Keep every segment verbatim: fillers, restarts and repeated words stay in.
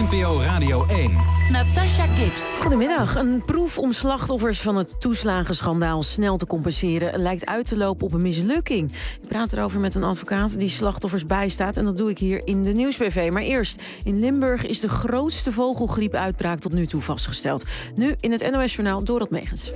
N P O Radio één. Natasha Gibbs. Goedemiddag. Een proef om slachtoffers van het toeslagenschandaal snel te compenseren lijkt uit te lopen op een mislukking. Ik praat erover met een advocaat die slachtoffers bijstaat en dat doe ik hier in de Nieuws B V. Maar eerst, in Limburg is de grootste vogelgriepuitbraak tot nu toe vastgesteld. Nu in het N O S-journaal Dorot Megens.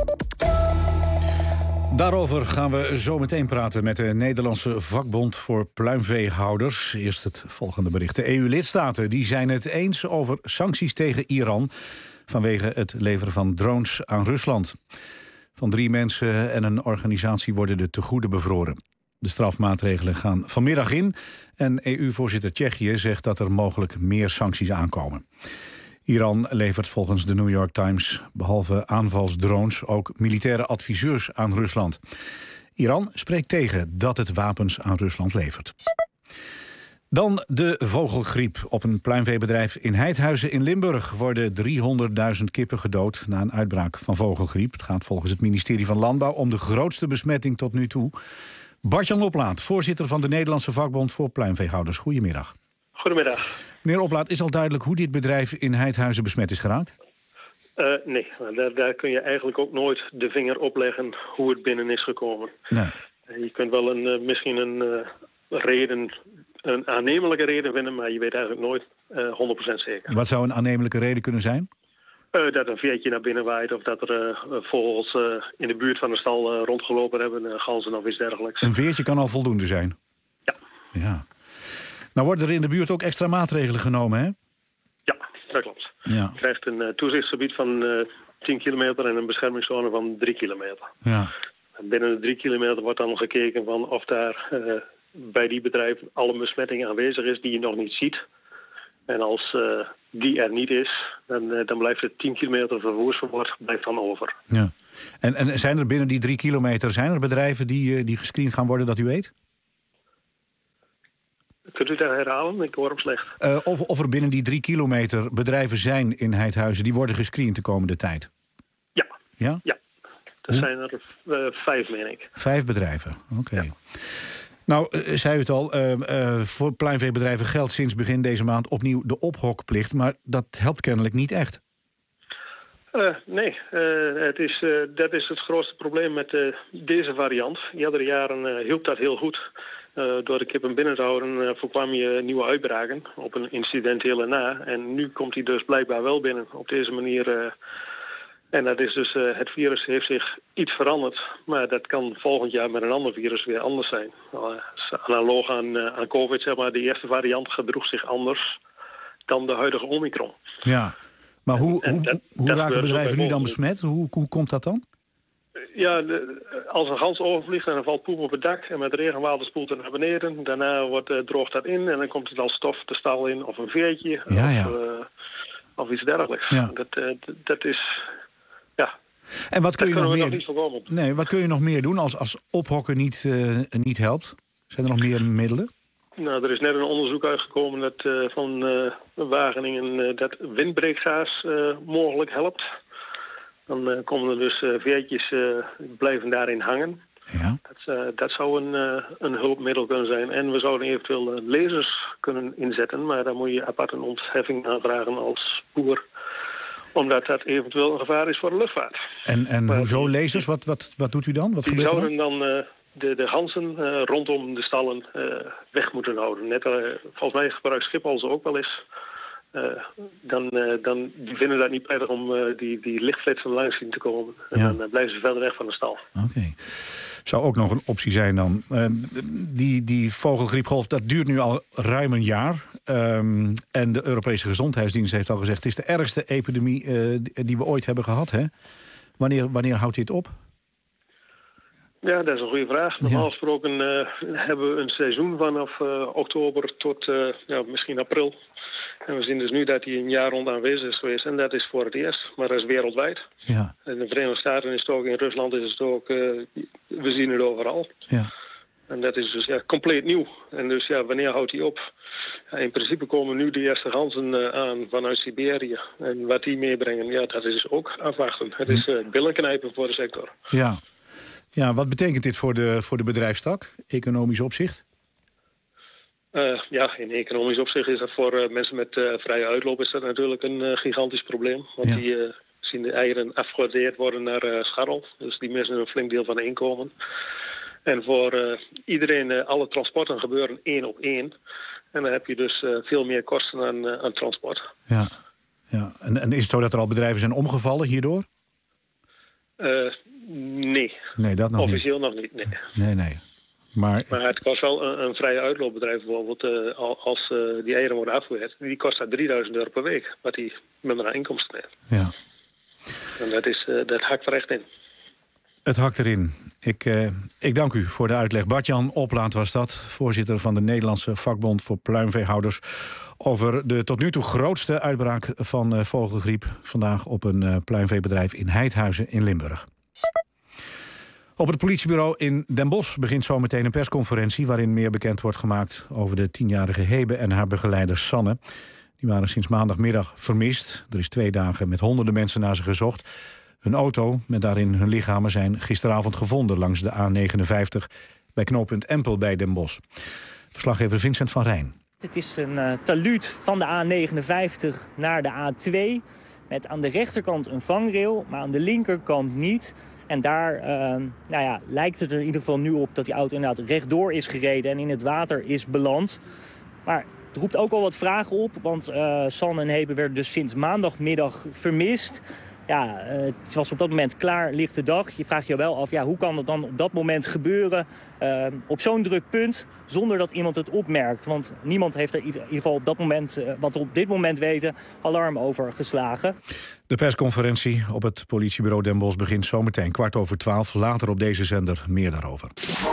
Daarover gaan we zo meteen praten met de Nederlandse vakbond voor pluimveehouders. Eerst het volgende bericht. De E U-lidstaten die zijn het eens over sancties tegen Iran vanwege het leveren van drones aan Rusland. Van drie mensen en een organisatie worden de tegoeden bevroren. De strafmaatregelen gaan vanmiddag in en E U-voorzitter Tsjechië zegt dat er mogelijk meer sancties aankomen. Iran levert volgens de New York Times behalve aanvalsdrones ook militaire adviseurs aan Rusland. Iran spreekt tegen dat het wapens aan Rusland levert. Dan de vogelgriep. Op een pluimveebedrijf in Heidhuizen in Limburg worden driehonderdduizend kippen gedood na een uitbraak van vogelgriep. Het gaat volgens het ministerie van Landbouw om de grootste besmetting tot nu toe. Bart-Jan Oplaat, voorzitter van de Nederlandse vakbond voor pluimveehouders. Goedemiddag. Goedemiddag. Meneer Oplaat, is al duidelijk hoe dit bedrijf in Heidhuizen besmet is geraakt? Uh, nee, daar, daar kun je eigenlijk ook nooit de vinger op leggen hoe het binnen is gekomen. Nee. Je kunt wel een, uh, misschien een uh, reden, een aannemelijke reden vinden, maar je weet eigenlijk nooit uh, honderd procent zeker. Wat zou een aannemelijke reden kunnen zijn? Uh, dat een veertje naar binnen waait of dat er uh, vogels uh, in de buurt van de stal uh, rondgelopen hebben, uh, ganzen of iets dergelijks. Een veertje kan al voldoende zijn? Ja. Ja. Nou worden er in de buurt ook extra maatregelen genomen, hè? Ja, dat klopt. Ja. Je krijgt een uh, toezichtsgebied van uh, tien kilometer en een beschermingszone van drie kilometer. Ja. En binnen de drie kilometer wordt dan gekeken van of daar uh, bij die bedrijf alle besmetting aanwezig is die je nog niet ziet. En als uh, die er niet is, dan, uh, dan blijft het tien kilometer vervoersverbod blijft dan over. Ja. En, en zijn er binnen die drie kilometer, zijn er bedrijven die, uh, die gescreend gaan worden dat u weet? Kunt u dat herhalen? Ik hoor hem slecht. Uh, of, of er binnen die drie kilometer bedrijven zijn in Heidhuizen die worden gescreend de komende tijd? Ja. Ja? Ja. Er zijn er uh, vijf, meen ik. Vijf bedrijven, oké. Okay. Ja. Nou, uh, zei u het al, uh, uh, voor pluimveebedrijven geldt sinds begin deze maand opnieuw de ophokplicht. Maar dat helpt kennelijk niet echt. Uh, nee, uh, het is, uh, dat is het grootste probleem met uh, deze variant. Eerdere jaren uh, hielp dat heel goed. Uh, door de kippen binnen te houden uh, voorkwam je nieuwe uitbraken op een incidentele na. En nu komt hij dus blijkbaar wel binnen op deze manier. Uh, en dat is dus, uh, het virus heeft zich iets veranderd. Maar dat kan volgend jaar met een ander virus weer anders zijn. Uh, analoog aan, uh, aan COVID, zeg maar, de eerste variant gedroeg zich anders dan de huidige Omicron. Ja, maar hoe, en, hoe, dat, hoe dat raken bedrijven nu dan volgende... besmet? Hoe, hoe komt dat dan? Ja, de, als een gans overvliegt en dan valt poep op het dak en met regenwater spoelt het naar beneden. Daarna wordt, uh, droogt dat in en dan komt het als stof de stal in of een veertje Ja, of, ja. uh, of iets dergelijks. Ja. Dat, uh, d- dat is, ja, En wat kun dat je nog kunnen we meer nog niet voorkomen. Nee, wat kun je nog meer doen als, als ophokken niet, uh, niet helpt? Zijn er nog meer middelen? Nou, er is net een onderzoek uitgekomen dat, uh, van uh, Wageningen uh, dat windbreekgaas uh, mogelijk helpt. Dan uh, komen er dus uh, veertjes uh, blijven daarin hangen. Ja. Dat, uh, dat zou een, uh, een hulpmiddel kunnen zijn. En we zouden eventueel uh, lasers kunnen inzetten. Maar dan moet je apart een ontheffing aanvragen als boer. Omdat dat eventueel een gevaar is voor de luchtvaart. En, en Maar hoezo die- lasers? Wat, wat, wat doet u dan? Wat Die gebeurt er dan? zouden dan uh, de, de ganzen uh, rondom de stallen uh, weg moeten houden. Net, uh, volgens mij gebruikt Schiphol ze ook wel eens. Uh, dan, uh, dan die vinden dat niet prettig om uh, die, die lichtflitsen langs zien te komen. En Ja. dan uh, blijven ze verder weg van de stal. Oké. Okay. Zou ook nog een optie zijn dan. Uh, die, die vogelgriepgolf, dat duurt nu al ruim een jaar. Um, en de Europese Gezondheidsdienst heeft al gezegd... het is de ergste epidemie uh, die we ooit hebben gehad. Hè? Wanneer, wanneer houdt dit op? Ja, dat is een goede vraag. Normaal Ja. gesproken uh, hebben we een seizoen vanaf uh, oktober tot uh, ja, misschien april. En we zien dus nu dat hij een jaar rond aanwezig is geweest. En dat is voor het eerst, maar dat is wereldwijd. Ja. In de Verenigde Staten is het ook, in Rusland is het ook, uh, we zien het overal. Ja. En dat is dus ja, compleet nieuw. En dus ja, wanneer houdt hij op? Ja, in principe komen nu de eerste ganzen uh, aan vanuit Siberië. En wat die meebrengen, ja, dat is ook afwachten. Het is uh, billenknijpen voor de sector. Ja. Ja, wat betekent dit voor de, voor de bedrijfstak, economisch opzicht? Uh, ja, in economisch opzicht is dat voor uh, mensen met uh, vrije uitloop is dat natuurlijk een uh, gigantisch probleem. Want ja. die uh, zien de eieren afgewaardeerd worden naar uh, scharrel. Dus die missen een flink deel van de inkomen. En voor uh, iedereen, uh, alle transporten gebeuren één op één. En dan heb je dus uh, veel meer kosten aan, uh, aan transport. Ja, ja. En, en is het zo dat er al bedrijven zijn omgevallen hierdoor? Uh, nee. Nee, dat nog Officieel niet. nog niet, nee. Nee, nee. Maar, maar het kost wel een, een vrije uitloopbedrijf bijvoorbeeld, uh, als uh, die eieren worden afgewerkt. Die kost daar drieduizend euro per week, wat die minder aan inkomsten heeft. Ja. En dat, is, uh, dat hakt er echt in. Het hakt erin. Ik, uh, ik dank u voor de uitleg. Bart-Jan Oplaat was dat, voorzitter van de Nederlandse vakbond voor pluimveehouders, over de tot nu toe grootste uitbraak van uh, vogelgriep vandaag op een uh, pluimveebedrijf in Heidhuizen in Limburg. Op het politiebureau in Den Bosch begint zometeen een persconferentie waarin meer bekend wordt gemaakt over de tienjarige Hebe en haar begeleider Sanne. Die waren sinds maandagmiddag vermist. Er is twee dagen met honderden mensen naar ze gezocht. Hun auto met daarin hun lichamen zijn gisteravond gevonden langs de A negenenvijftig bij knooppunt Empel bij Den Bosch. Verslaggever Vincent van Rijn. Het is een uh, talud van de A negenenvijftig naar de A twee met aan de rechterkant een vangrail, maar aan de linkerkant niet. En daar uh, nou ja, lijkt het er in ieder geval nu op dat die auto inderdaad rechtdoor is gereden en in het water is beland. Maar het roept ook al wat vragen op, want uh, Sanne en Hebe werden dus sinds maandagmiddag vermist. Ja, uh, het was op dat moment klaar lichte dag. Je vraagt je wel af, ja, hoe kan dat dan op dat moment gebeuren uh, op zo'n druk punt zonder dat iemand het opmerkt? Want niemand heeft er in ieder geval op dat moment, uh, wat we op dit moment weten, alarm over geslagen. De persconferentie op het politiebureau Den Bosch begint zometeen kwart over twaalf. Later op deze zender meer daarover.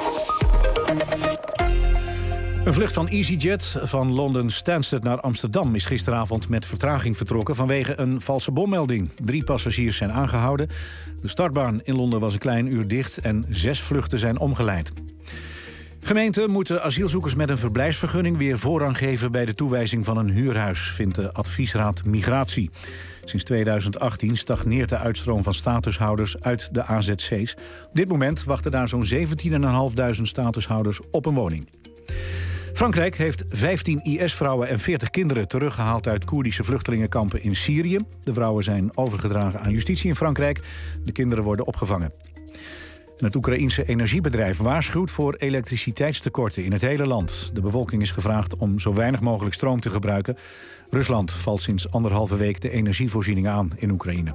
Een vlucht van EasyJet van Londen Stansted naar Amsterdam is gisteravond met vertraging vertrokken vanwege een valse bommelding. Drie passagiers zijn aangehouden. De startbaan in Londen was een klein uur dicht en zes vluchten zijn omgeleid. Gemeenten moeten asielzoekers met een verblijfsvergunning weer voorrang geven bij de toewijzing van een huurhuis, vindt de adviesraad Migratie. Sinds tweeduizend achttien stagneert de uitstroom van statushouders uit de A Z C's. Op dit moment wachten daar zo'n zeventienduizend vijfhonderd statushouders op een woning. Frankrijk heeft vijftien I S-vrouwen en veertig kinderen teruggehaald uit Koerdische vluchtelingenkampen in Syrië. De vrouwen zijn overgedragen aan justitie in Frankrijk. De kinderen worden opgevangen. En het Oekraïense energiebedrijf waarschuwt voor elektriciteitstekorten in het hele land. De bevolking is gevraagd om zo weinig mogelijk stroom te gebruiken. Rusland valt sinds anderhalve week de energievoorziening aan in Oekraïne.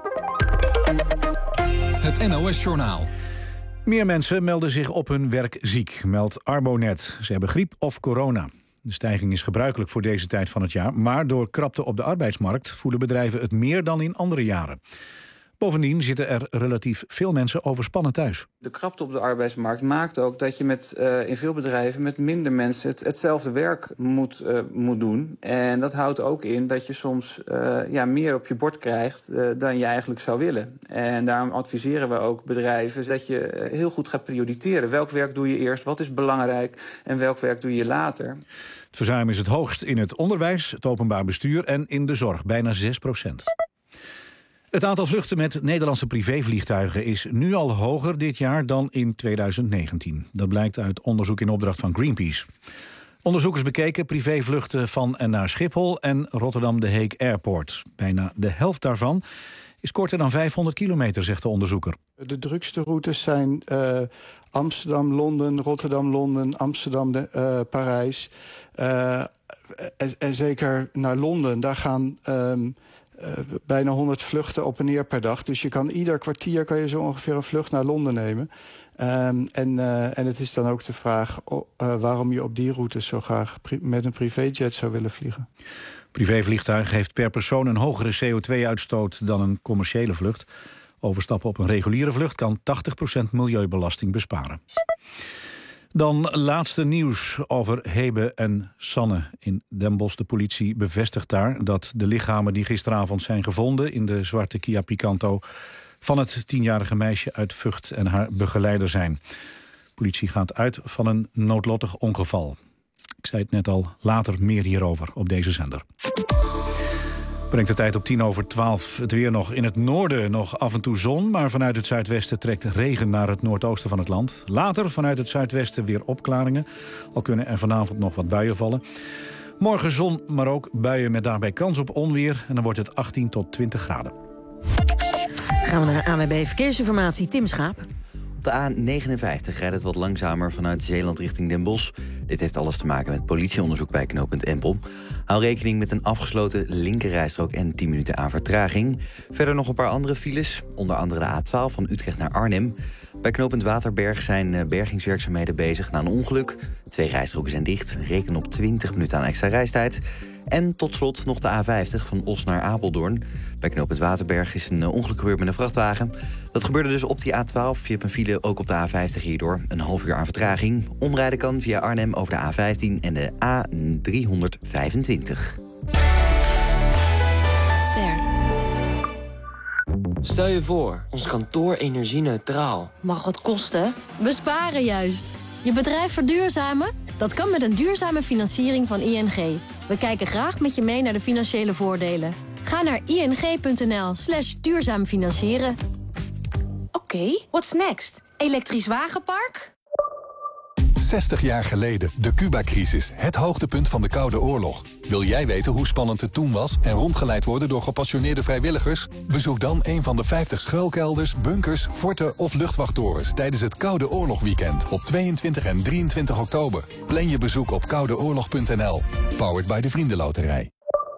Het N O S-journaal. Meer mensen melden zich op hun werk ziek, meldt Arbonet. Ze hebben griep of corona. De stijging is gebruikelijk voor deze tijd van het jaar, maar door krapte op de arbeidsmarkt voelen bedrijven het meer dan in andere jaren. Bovendien zitten er relatief veel mensen overspannen thuis. De krapte op de arbeidsmarkt maakt ook dat je met, uh, in veel bedrijven met minder mensen het, hetzelfde werk moet, uh, moet doen. En dat houdt ook in dat je soms uh, ja, meer op je bord krijgt uh, dan je eigenlijk zou willen. En daarom adviseren we ook bedrijven dat je heel goed gaat prioriteren. Welk werk doe je eerst, wat is belangrijk en welk werk doe je later? Het verzuim is het hoogst in het onderwijs, het openbaar bestuur en in de zorg, bijna zes procent. Het aantal vluchten met Nederlandse privévliegtuigen is nu al hoger dit jaar dan in tweeduizend negentien. Dat blijkt uit onderzoek in opdracht van Greenpeace. Onderzoekers bekeken privévluchten van en naar Schiphol en Rotterdam-De Hague Airport. Bijna de helft daarvan is korter dan vijfhonderd kilometer, zegt de onderzoeker. De drukste routes zijn uh, Amsterdam, Londen, Rotterdam, Londen, Amsterdam, de, uh, Parijs. Uh, en, en zeker naar Londen, daar gaan Um, Uh, bijna honderd vluchten op en neer per dag. Dus je kan ieder kwartier kan je zo ongeveer een vlucht naar Londen nemen. Um, en, uh, en het is dan ook de vraag oh, uh, waarom je op die routes zo graag pri- met een privéjet zou willen vliegen. Privévliegtuig heeft per persoon een hogere C O twee uitstoot dan een commerciële vlucht. Overstappen op een reguliere vlucht kan tachtig procent milieubelasting besparen. Dan laatste nieuws over Hebe en Sanne in Den Bosch. De politie bevestigt daar dat de lichamen die gisteravond zijn gevonden in de zwarte Kia Picanto van het tienjarige meisje uit Vught en haar begeleider zijn. De politie gaat uit van een noodlottig ongeval. Ik zei het net al, later meer hierover op deze zender. Brengt de tijd op tien over twaalf. Het weer nog in het noorden nog af en toe zon, maar vanuit het zuidwesten trekt regen naar het noordoosten van het land. Later vanuit het zuidwesten weer opklaringen. Al kunnen er vanavond nog wat buien vallen. Morgen zon, maar ook buien met daarbij kans op onweer. En dan wordt het achttien tot twintig graden. Gaan we naar A W B Verkeersinformatie, Tim Schaap. Op de A negenenvijftig rijdt het wat langzamer vanuit Zeeland richting Den Bosch. Dit heeft alles te maken met politieonderzoek bij knooppunt Empel. Hou rekening met een afgesloten linkerrijstrook en tien minuten aan vertraging. Verder nog een paar andere files, onder andere de A twaalf van Utrecht naar Arnhem. Bij knooppunt Waterberg zijn bergingswerkzaamheden bezig na een ongeluk. Twee rijstroken zijn dicht, reken op twintig minuten aan extra reistijd. En tot slot nog de A vijftig van Os naar Apeldoorn. Bij knooppunt Waterberg is een ongeluk gebeurd met een vrachtwagen. Dat gebeurde dus op die A twaalf. Je hebt een file ook op de A vijftig hierdoor. Een half uur aan vertraging. Omrijden kan via Arnhem over de A vijftien en de A driehonderdvijfentwintig. Ster. Stel je voor, ons kantoor energie-neutraal. Mag wat kosten? Besparen juist. Je bedrijf verduurzamen? Dat kan met een duurzame financiering van I N G. We kijken graag met je mee naar de financiële voordelen. Ga naar ing.nl slash duurzaam financieren. Oké, okay, what's next? Elektrisch wagenpark? zestig jaar geleden, de Cuba-crisis, het hoogtepunt van de Koude Oorlog. Wil jij weten hoe spannend het toen was en rondgeleid worden door gepassioneerde vrijwilligers? Bezoek dan een van de vijftig schuilkelders, bunkers, forten of luchtwachttorens tijdens het Koude Oorlog-weekend op tweeëntwintig en drieëntwintig oktober. Plan je bezoek op koudeoorlog punt n l. Powered by de Vriendenloterij.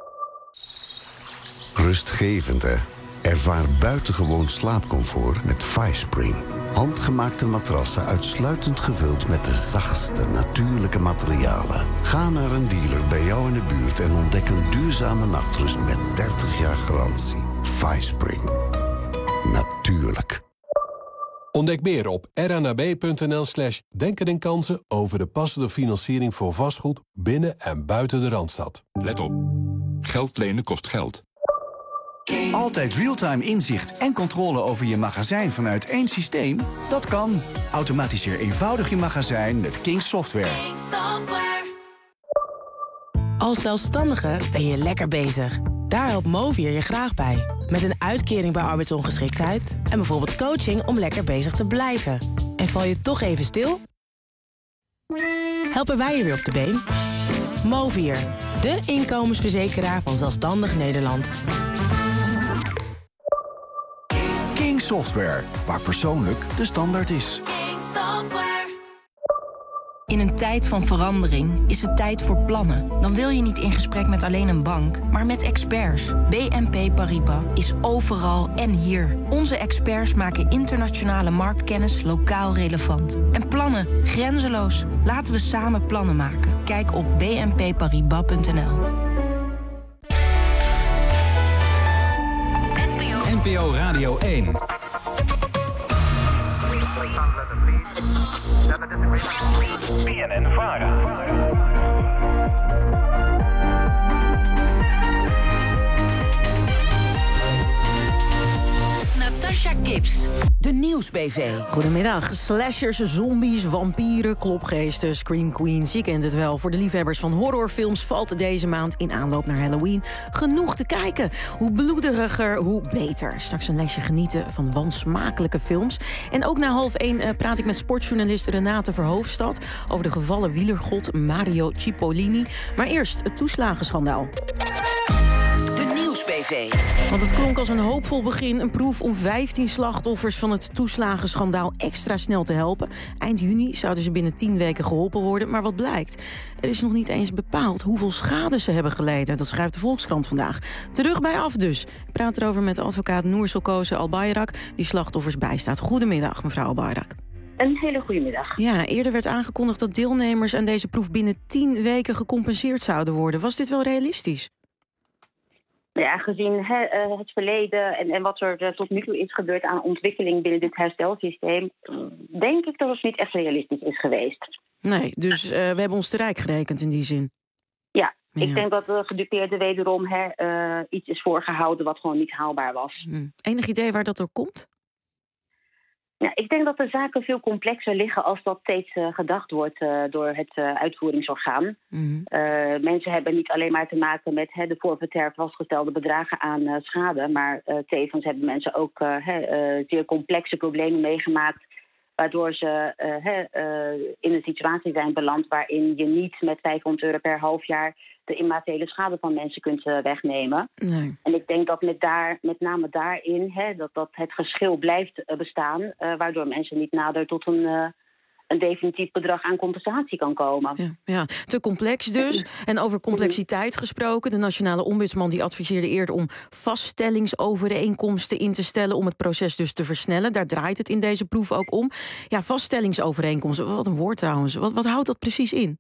Rustgevend, hè? Ervaar buitengewoon slaapcomfort met FiSpring. Handgemaakte matrassen uitsluitend gevuld met de zachtste natuurlijke materialen. Ga naar een dealer bij jou in de buurt en ontdek een duurzame nachtrust met dertig jaar garantie. FiSpring. Natuurlijk. Ontdek meer op rnab.nl slash denken en kansen over de passende financiering voor vastgoed binnen en buiten de Randstad. Let op. Geld lenen kost geld. Altijd real-time inzicht en controle over je magazijn vanuit één systeem? Dat kan. Automatiseer eenvoudig je magazijn met King Software. King Software. Als zelfstandige ben je lekker bezig. Daar helpt Movier je graag bij. Met een uitkering bij arbeidsongeschiktheid en bijvoorbeeld coaching om lekker bezig te blijven. En val je toch even stil? Helpen wij je weer op de been? Movier, de inkomensverzekeraar van zelfstandig Nederland. King Software, waar persoonlijk de standaard is. King Software. In een tijd van verandering is het tijd voor plannen. Dan wil je niet in gesprek met alleen een bank, maar met experts. B N P Paribas is overal en hier. Onze experts maken internationale marktkennis lokaal relevant. En plannen grenzeloos. Laten we samen plannen maken. Kijk op b n p paribas punt n l. N P O Radio één. B N N Vara. Natasha Gibbs, de Nieuwsbv. Goedemiddag. Slashers, zombies, vampieren, klopgeesten, scream queens. Je kent het wel. Voor de liefhebbers van horrorfilms valt deze maand in aanloop naar Halloween genoeg te kijken. Hoe bloederiger, hoe beter. Straks een lesje genieten van wansmakelijke films. En ook na half één uh, praat ik met sportjournalist Renate Verhoofdstad over de gevallen wielergod Mario Cipollini. Maar eerst het toeslagenschandaal. Want het klonk als een hoopvol begin. Een proef om vijftien slachtoffers van het toeslagenschandaal extra snel te helpen. Eind juni zouden ze binnen tien weken geholpen worden. Maar wat blijkt? Er is nog niet eens bepaald hoeveel schade ze hebben geleden. Dat schrijft de Volkskrant vandaag. Terug bij af dus. Ik praat erover met de advocaat Noor Solkoze Albayrak, die slachtoffers bijstaat. Goedemiddag, mevrouw Albayrak. Een hele goede middag. Ja, eerder werd aangekondigd dat deelnemers aan deze proef binnen tien weken gecompenseerd zouden worden. Was dit wel realistisch? Ja, gezien he, uh, het verleden en, en wat er uh, tot nu toe is gebeurd aan ontwikkeling binnen dit herstelsysteem, denk ik dat het niet echt realistisch is geweest. Nee, dus uh, we hebben ons te rijk gerekend in die zin. Ja, ja. Ik denk dat de gedupeerde wederom he, uh, iets is voorgehouden wat gewoon niet haalbaar was. Hmm. Enig idee waar dat door komt? Ja, ik denk dat de zaken veel complexer liggen als dat steeds uh, gedacht wordt uh, door het uh, uitvoeringsorgaan. Mm-hmm. Uh, mensen hebben niet alleen maar te maken met he, de forfaitair vastgestelde bedragen aan uh, schade, maar uh, tevens hebben mensen ook uh, he, uh, zeer complexe problemen meegemaakt, waardoor ze uh, he, uh, in een situatie zijn beland waarin je niet met vijfhonderd euro per half jaar de immateriële schade van mensen kunt uh, wegnemen. Nee. En ik denk dat met, daar, met name daarin he, dat, dat het geschil blijft uh, bestaan, uh, waardoor mensen niet nader tot een, uh, een definitief bedrag aan compensatie kan komen. Ja, ja, te complex dus. En over complexiteit gesproken, de Nationale Ombudsman die adviseerde eerder om vaststellingsovereenkomsten in te stellen om het proces dus te versnellen. Daar draait het in deze proef ook om. Ja, vaststellingsovereenkomsten, wat een woord trouwens. Wat, wat houdt dat precies in?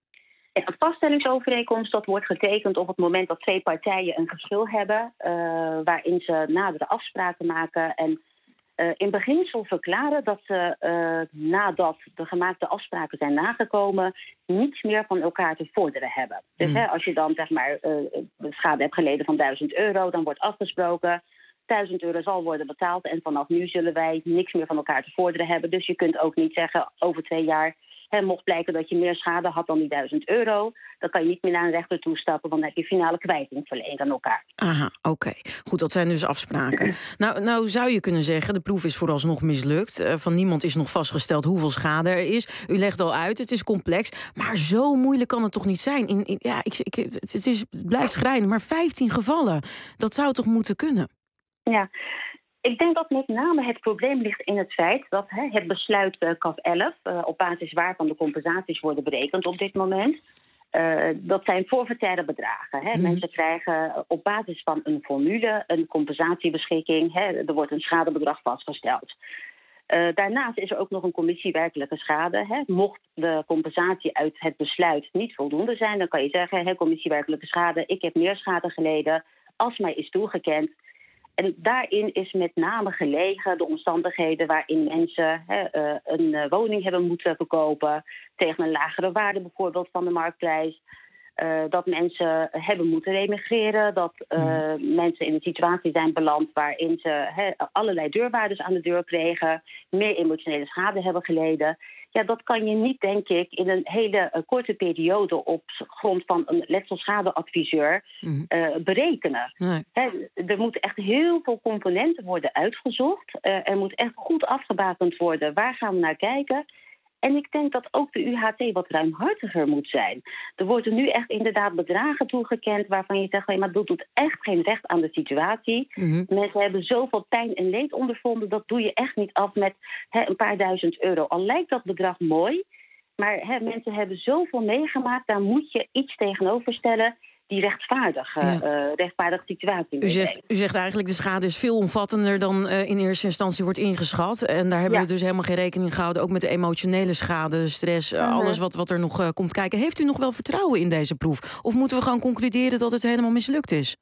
Een vaststellingsovereenkomst dat wordt getekend op het moment dat twee partijen een geschil hebben, uh, waarin ze nadere afspraken maken en uh, in beginsel verklaren dat ze uh, nadat de gemaakte afspraken zijn nagekomen niets meer van elkaar te vorderen hebben. Dus mm. hè, als je dan zeg maar uh, schade hebt geleden van duizend euro, dan wordt afgesproken duizend euro zal worden betaald en vanaf nu zullen wij niks meer van elkaar te vorderen hebben. Dus je kunt ook niet zeggen over twee jaar, he, mocht blijken dat je meer schade had dan die duizend euro, dan kan je niet meer naar een rechter toestappen, want dan heb je finale kwijting verleend aan elkaar. Aha, oké. Okay. Goed, dat zijn dus afspraken. nou, nou zou je kunnen zeggen, de proef is vooralsnog mislukt. Uh, van niemand is nog vastgesteld hoeveel schade er is. U legt al uit, het is complex, maar zo moeilijk kan het toch niet zijn? In, in, ja, ik, ik, het, is, het blijft schrijnen, maar vijftien gevallen, dat zou toch moeten kunnen? Ja, ik denk dat met name het probleem ligt in het feit dat hè, het besluit uh, C A F elf, uh, op basis waarvan de compensaties worden berekend op dit moment, uh, dat zijn forfaitaire bedragen. Hè. Mm. Mensen krijgen op basis van een formule een compensatiebeschikking. Hè. Er wordt een schadebedrag vastgesteld. Uh, daarnaast is er ook nog een commissie werkelijke schade. Hè. Mocht de compensatie uit het besluit niet voldoende zijn, dan kan je zeggen, hè, commissie werkelijke schade, ik heb meer schade geleden als mij is toegekend. En daarin is met name gelegen de omstandigheden waarin mensen hè, uh, een uh, woning hebben moeten verkopen tegen een lagere waarde bijvoorbeeld van de marktprijs. Uh, dat mensen hebben moeten remigreren, dat uh, mm. mensen in een situatie zijn beland waarin ze he, allerlei deurwaarders aan de deur kregen, meer emotionele schade hebben geleden. Ja, dat kan je niet, denk ik, in een hele uh, korte periode op grond van een letselschadeadviseur mm. uh, berekenen. Nee. He, er moeten echt heel veel componenten worden uitgezocht. Uh, er moet echt goed afgebakend worden. Waar gaan we naar kijken? En ik denk dat ook de U H T wat ruimhartiger moet zijn. Er worden nu echt inderdaad bedragen toegekend waarvan je zegt, maar dat doet echt geen recht aan de situatie. Mm-hmm. Mensen hebben zoveel pijn en leed ondervonden, dat doe je echt niet af met he, een paar duizend euro. Al lijkt dat bedrag mooi, maar he, mensen hebben zoveel meegemaakt, daar moet je iets tegenover stellen die rechtvaardige, ja. uh, rechtvaardige situatie. U zegt, u zegt eigenlijk de schade is veel omvattender dan uh, in eerste instantie wordt ingeschat. En daar hebben ja. we dus helemaal geen rekening gehouden. Ook met de emotionele schade, stress, uh, uh-huh. alles wat, wat er nog uh, komt kijken. Heeft u nog wel vertrouwen in deze proef? Of moeten we gewoon concluderen dat het helemaal mislukt is?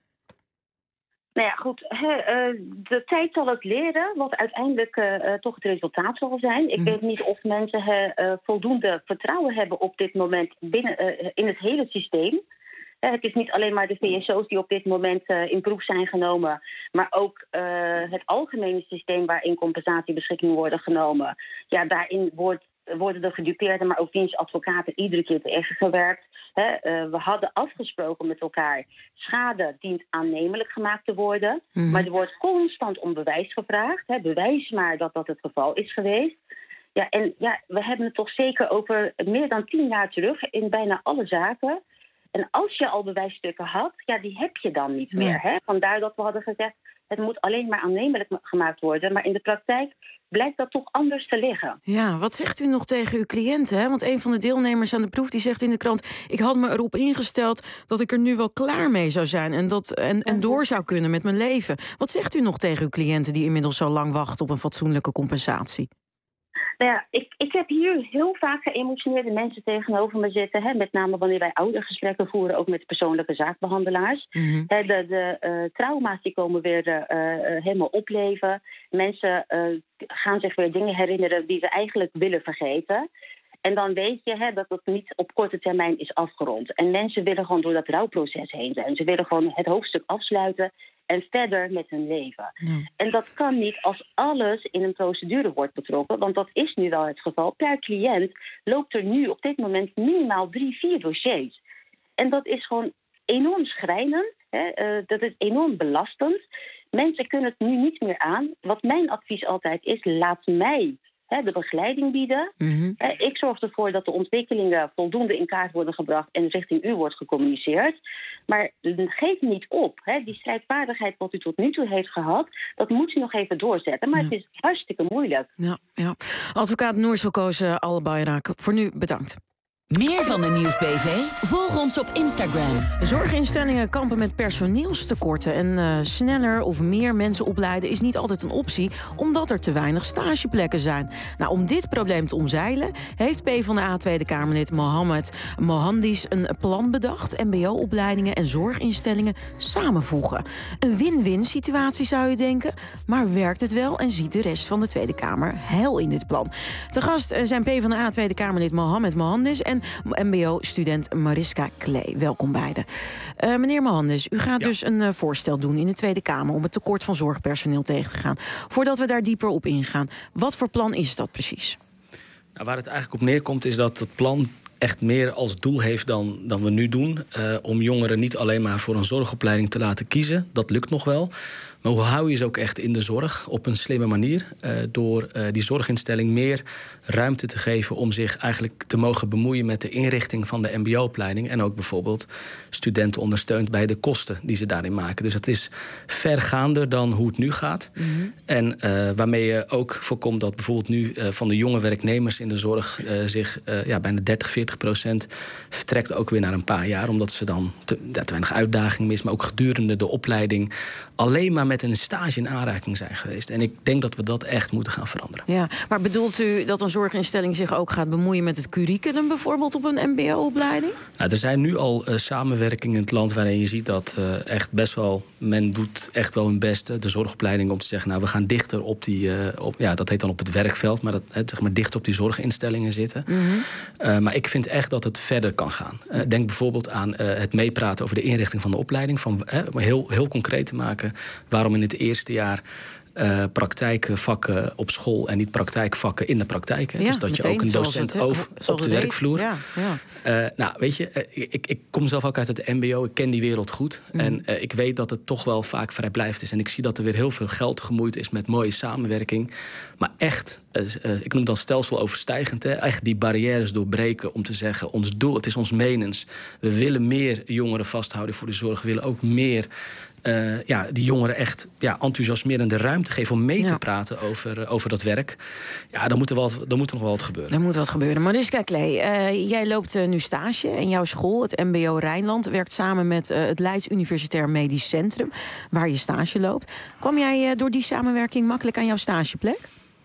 Nou ja, goed. He, uh, de tijd zal het leren wat uiteindelijk uh, uh, toch het resultaat zal zijn. Ik mm. weet niet of mensen uh, uh, voldoende vertrouwen hebben op dit moment binnen, uh, in het hele systeem. Het is niet alleen maar de V S O's die op dit moment uh, in proef zijn genomen, maar ook uh, het algemene systeem waarin compensatiebeschikkingen worden genomen. Ja, daarin wordt, worden de gedupeerden, maar ook dienstadvocaten iedere keer tegengewerkt. He, uh, we hadden afgesproken met elkaar, schade dient aannemelijk gemaakt te worden, mm-hmm. maar er wordt constant om bewijs gevraagd. He, bewijs maar dat dat het geval is geweest. Ja, en ja, we hebben het toch zeker over meer dan tien jaar terug in bijna alle zaken. En als je al bewijsstukken had, ja, die heb je dan niet meer. Hè? Vandaar dat we hadden gezegd, het moet alleen maar aannemelijk gemaakt worden. Maar in de praktijk blijkt dat toch anders te liggen. Ja, wat zegt u nog tegen uw cliënten? Hè? Want een van de deelnemers aan de proef die zegt in de krant, ik had me erop ingesteld dat ik er nu wel klaar mee zou zijn en, dat, en, en door zou kunnen met mijn leven. Wat zegt u nog tegen uw cliënten die inmiddels zo lang wachten op een fatsoenlijke compensatie? Nou ja, ik, ik heb hier heel vaak geëmotioneerde mensen tegenover me zitten. Hè, met name wanneer wij oudergesprekken voeren, ook met persoonlijke zaakbehandelaars. Mm-hmm. Hè, de de uh, trauma's die komen weer uh, uh, helemaal opleven. Mensen uh, gaan zich weer dingen herinneren die ze eigenlijk willen vergeten. En dan weet je hè, dat het niet op korte termijn is afgerond. En mensen willen gewoon door dat rouwproces heen zijn. Ze willen gewoon het hoofdstuk afsluiten en verder met hun leven. Ja. En dat kan niet als alles in een procedure wordt betrokken. Want dat is nu wel het geval. Per cliënt loopt er nu op dit moment minimaal drie, vier dossiers. En dat is gewoon enorm schrijnend. Hè? Uh, dat is enorm belastend. Mensen kunnen het nu niet meer aan. Wat mijn advies altijd is, laat mij hè, de begeleiding bieden. Mm-hmm. Uh, ik zorg ervoor dat de ontwikkelingen voldoende in kaart worden gebracht en richting u wordt gecommuniceerd. Maar geef niet op. Hè? Die strijdvaardigheid wat u tot nu toe heeft gehad, dat moet u nog even doorzetten. Maar ja. Het is hartstikke moeilijk. Ja, ja. Advocaat Noor Sulkoze Albayrak, voor nu bedankt. Meer van de Nieuwsbv? Volg ons op Instagram. Zorginstellingen kampen met personeelstekorten. En uh, sneller of meer mensen opleiden is niet altijd een optie, omdat er te weinig stageplekken zijn. Nou, om dit probleem te omzeilen heeft PvdA Tweede Kamerlid Mohammed Mohandis een plan bedacht. M B O-opleidingen en zorginstellingen samenvoegen. Een win-win situatie zou je denken, maar werkt het wel en ziet de rest van de Tweede Kamer heil in dit plan? Te gast zijn PvdA Tweede Kamerlid Mohammed Mohandis en M B O-student Mariska Klee. Welkom beiden. Uh, meneer Mohandis, u gaat ja. dus een uh, voorstel doen in de Tweede Kamer om het tekort van zorgpersoneel tegen te gaan. Voordat we daar dieper op ingaan, wat voor plan is dat precies? Nou, waar het eigenlijk op neerkomt is dat het plan echt meer als doel heeft dan, dan we nu doen. Uh, om jongeren niet alleen maar voor een zorgopleiding te laten kiezen. Dat lukt nog wel. Maar hoe hou je ze ook echt in de zorg op een slimme manier? Uh, door uh, die zorginstelling meer ruimte te geven om zich eigenlijk te mogen bemoeien met de inrichting van de M B O-opleiding. En ook bijvoorbeeld studenten ondersteunt bij de kosten die ze daarin maken. Dus het is vergaander dan hoe het nu gaat. Mm-hmm. En uh, waarmee je ook voorkomt dat bijvoorbeeld nu uh, van de jonge werknemers in de zorg uh, zich uh, ja, bijna dertig, veertig procent vertrekt ook weer naar een paar jaar. Omdat ze dan te, ja, te weinig uitdaging mis, maar ook gedurende de opleiding alleen maar met een stage in aanraking zijn geweest. En ik denk dat we dat echt moeten gaan veranderen. Ja, maar bedoelt u dat een zorginstelling zich ook gaat bemoeien met het curriculum bijvoorbeeld op een M B O-opleiding? Nou, er zijn nu al uh, samenwerkingen in het land waarin je ziet dat uh, echt best wel, men doet echt wel hun best, de zorgopleiding, om te zeggen, nou, we gaan dichter op die, uh, op, ja, dat heet dan op het werkveld, maar dat, zeg maar dicht op die zorginstellingen zitten. Mm-hmm. Uh, maar ik vind echt dat het verder kan gaan. Uh, denk bijvoorbeeld aan uh, het meepraten over de inrichting van de opleiding, van uh, heel, heel concreet te maken waarom in het eerste jaar Uh, praktijkvakken op school en niet praktijkvakken in de praktijk. Hè? Ja, dus dat meteen, je ook een docent over op de werkvloer. Ja, ja. Uh, nou, weet je, uh, ik, ik kom zelf ook uit het M B O. Ik ken die wereld goed. Mm. En uh, ik weet dat het toch wel vaak vrijblijvend is. En ik zie dat er weer heel veel geld gemoeid is met mooie samenwerking. Maar echt, uh, uh, ik noem dat stelseloverstijgend. Hè? Echt die barrières doorbreken om te zeggen, ons doel, het is ons menens. We willen meer jongeren vasthouden voor de zorg. We willen ook meer Uh, ja, die jongeren echt ja, enthousiasmerende ruimte geven om mee ja. te praten over, uh, over dat werk. Ja, dan moet er, wel, dan moet er nog wel wat gebeuren. Er moet wat gebeuren. Mariska Klee, uh, jij loopt uh, nu stage en jouw school, het M B O Rijnland, werkt samen met uh, het Leids Universitair Medisch Centrum, waar je stage loopt. Kwam jij uh, door die samenwerking makkelijk aan jouw stageplek?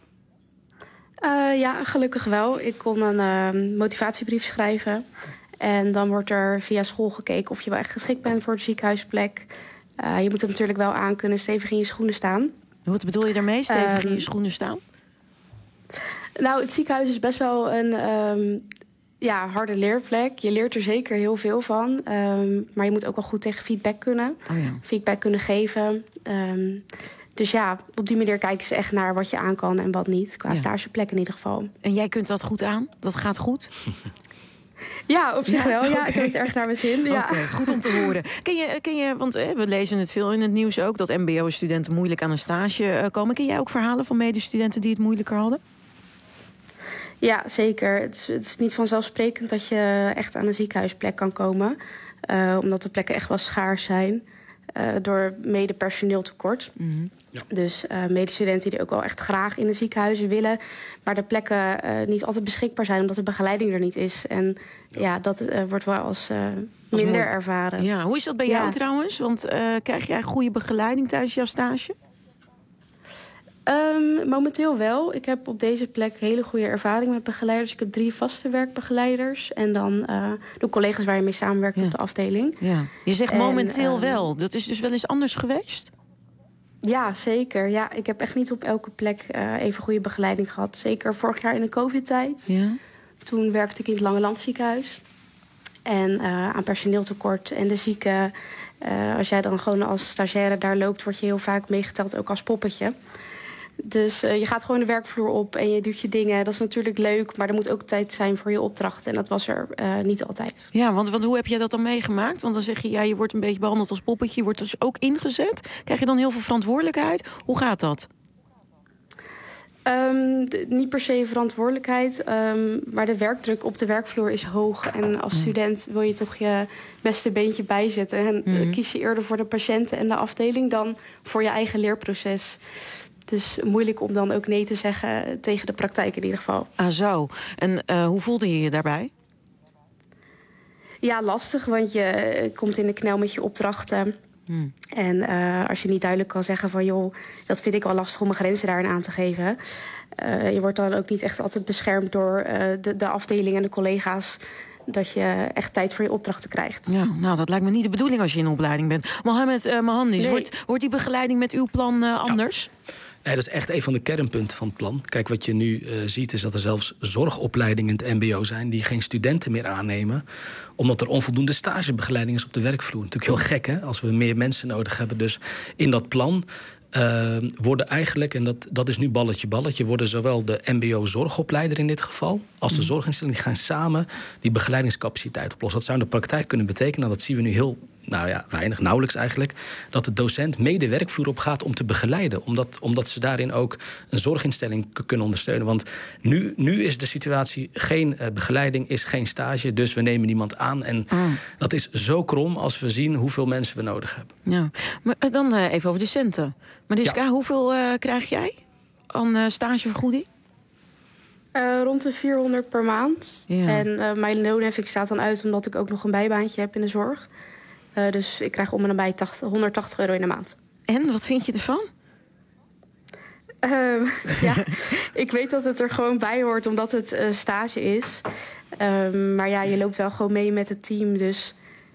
Uh, ja, gelukkig wel. Ik kon een uh, motivatiebrief schrijven. En dan wordt er via school gekeken of je wel echt geschikt bent voor de ziekenhuisplek. Uh, je moet het natuurlijk wel aan kunnen, stevig in je schoenen staan. Wat bedoel je daarmee, stevig um, in je schoenen staan? Nou, het ziekenhuis is best wel een um, ja, harde leerplek. Je leert er zeker heel veel van. Um, maar je moet ook wel goed tegen feedback kunnen. Oh ja. Feedback kunnen geven. Um, dus ja, op die manier kijken ze echt naar wat je aan kan en wat niet. Qua ja. stageplek in ieder geval. En jij kunt dat goed aan? Dat gaat goed? Ja, op zich ja, wel. Ja, okay. ik heb het erg naar mijn zin. Ja. Oké, okay, goed om te horen. Ken je, ken je, want eh, we lezen het veel in het nieuws ook, dat M B O-studenten moeilijk aan een stage uh, komen. Ken jij ook verhalen van medestudenten die het moeilijker hadden? Ja, zeker. Het is, het is niet vanzelfsprekend dat je echt aan een ziekenhuisplek kan komen. Uh, omdat de plekken echt wel schaars zijn. Uh, door mede personeeltekort. Mm-hmm. Ja. Dus uh, medestudenten die ook wel echt graag in de ziekenhuizen willen, maar de plekken uh, niet altijd beschikbaar zijn omdat de begeleiding er niet is. En ja, ja dat uh, wordt wel als uh, minder als ervaren. Ja, hoe is dat bij ja. jou trouwens? Want uh, krijg jij goede begeleiding tijdens jouw stage? Um, momenteel wel. Ik heb op deze plek hele goede ervaring met begeleiders. Ik heb drie vaste werkbegeleiders en dan uh, de collega's waar je mee samenwerkt ja. op de afdeling. Ja. Je zegt en, momenteel uh, wel. Dat is dus wel eens anders geweest? Ja, zeker. Ja, ik heb echt niet op elke plek uh, even goede begeleiding gehad. Zeker vorig jaar in de COVID-tijd. Ja. Toen werkte ik in het Lange Land ziekenhuis. En uh, aan personeeltekort en de zieken. Uh, als jij dan gewoon als stagiaire daar loopt, word je heel vaak meegeteld ook als poppetje. Dus uh, je gaat gewoon de werkvloer op en je doet je dingen. Dat is natuurlijk leuk, maar er moet ook tijd zijn voor je opdrachten. En dat was er uh, niet altijd. Ja, want, want hoe heb jij dat dan meegemaakt? Want dan zeg je, ja, je wordt een beetje behandeld als poppetje. Je wordt dus ook ingezet. Krijg je dan heel veel verantwoordelijkheid? Hoe gaat dat? Um, de, niet per se verantwoordelijkheid, um, maar de werkdruk op de werkvloer is hoog. En als student wil je toch je beste beentje bijzetten. En mm. kies je eerder voor de patiënten en de afdeling dan voor je eigen leerproces. Dus moeilijk om dan ook nee te zeggen tegen de praktijk in ieder geval. Ah, zo. En uh, hoe voelde je je daarbij? Ja, lastig, want je komt in de knel met je opdrachten. Hmm. En uh, als je niet duidelijk kan zeggen van, joh, dat vind ik wel lastig om mijn grenzen daarin aan te geven. Uh, je wordt dan ook niet echt altijd beschermd door uh, de, de afdeling en de collega's. Dat je echt tijd voor je opdrachten krijgt. Ja, nou, dat lijkt me niet de bedoeling als je in opleiding bent. Mohamed uh, Mohandis, nee. wordt, wordt die begeleiding met uw plan uh, anders? Ja. Nee, dat is echt een van de kernpunten van het plan. Kijk, wat je nu uh, ziet is dat er zelfs zorgopleidingen in het mbo zijn die geen studenten meer aannemen, omdat er onvoldoende stagebegeleiding is op de werkvloer. Natuurlijk heel gek, hè, als we meer mensen nodig hebben. Dus in dat plan uh, worden eigenlijk, en dat, dat is nu balletje balletje, worden zowel de mbo-zorgopleider in dit geval als de zorginstelling, die gaan samen die begeleidingscapaciteit oplossen. Dat zou in de praktijk kunnen betekenen, dat zien we nu heel nou ja, weinig, nauwelijks eigenlijk, dat de docent mee de werkvloer op gaat om te begeleiden. Omdat, omdat ze daarin ook een zorginstelling k- kunnen ondersteunen. Want nu, nu is de situatie geen uh, begeleiding, is geen stage, dus we nemen niemand aan. En mm. dat is zo krom als we zien hoeveel mensen we nodig hebben. Ja, maar dan uh, even over de centen. Mariska, ja. hoeveel uh, krijg jij aan uh, stagevergoeding? Uh, rond de vierhonderd per maand. Ja. En uh, mijn loonheffing staat dan uit omdat ik ook nog een bijbaantje heb in de zorg. Uh, dus ik krijg om en nabij honderdtachtig euro in de maand. En, wat vind je ervan? Uh, ja, ik weet dat het er gewoon bij hoort omdat het uh, stage is. Uh, maar ja, je loopt wel gewoon mee met het team, dus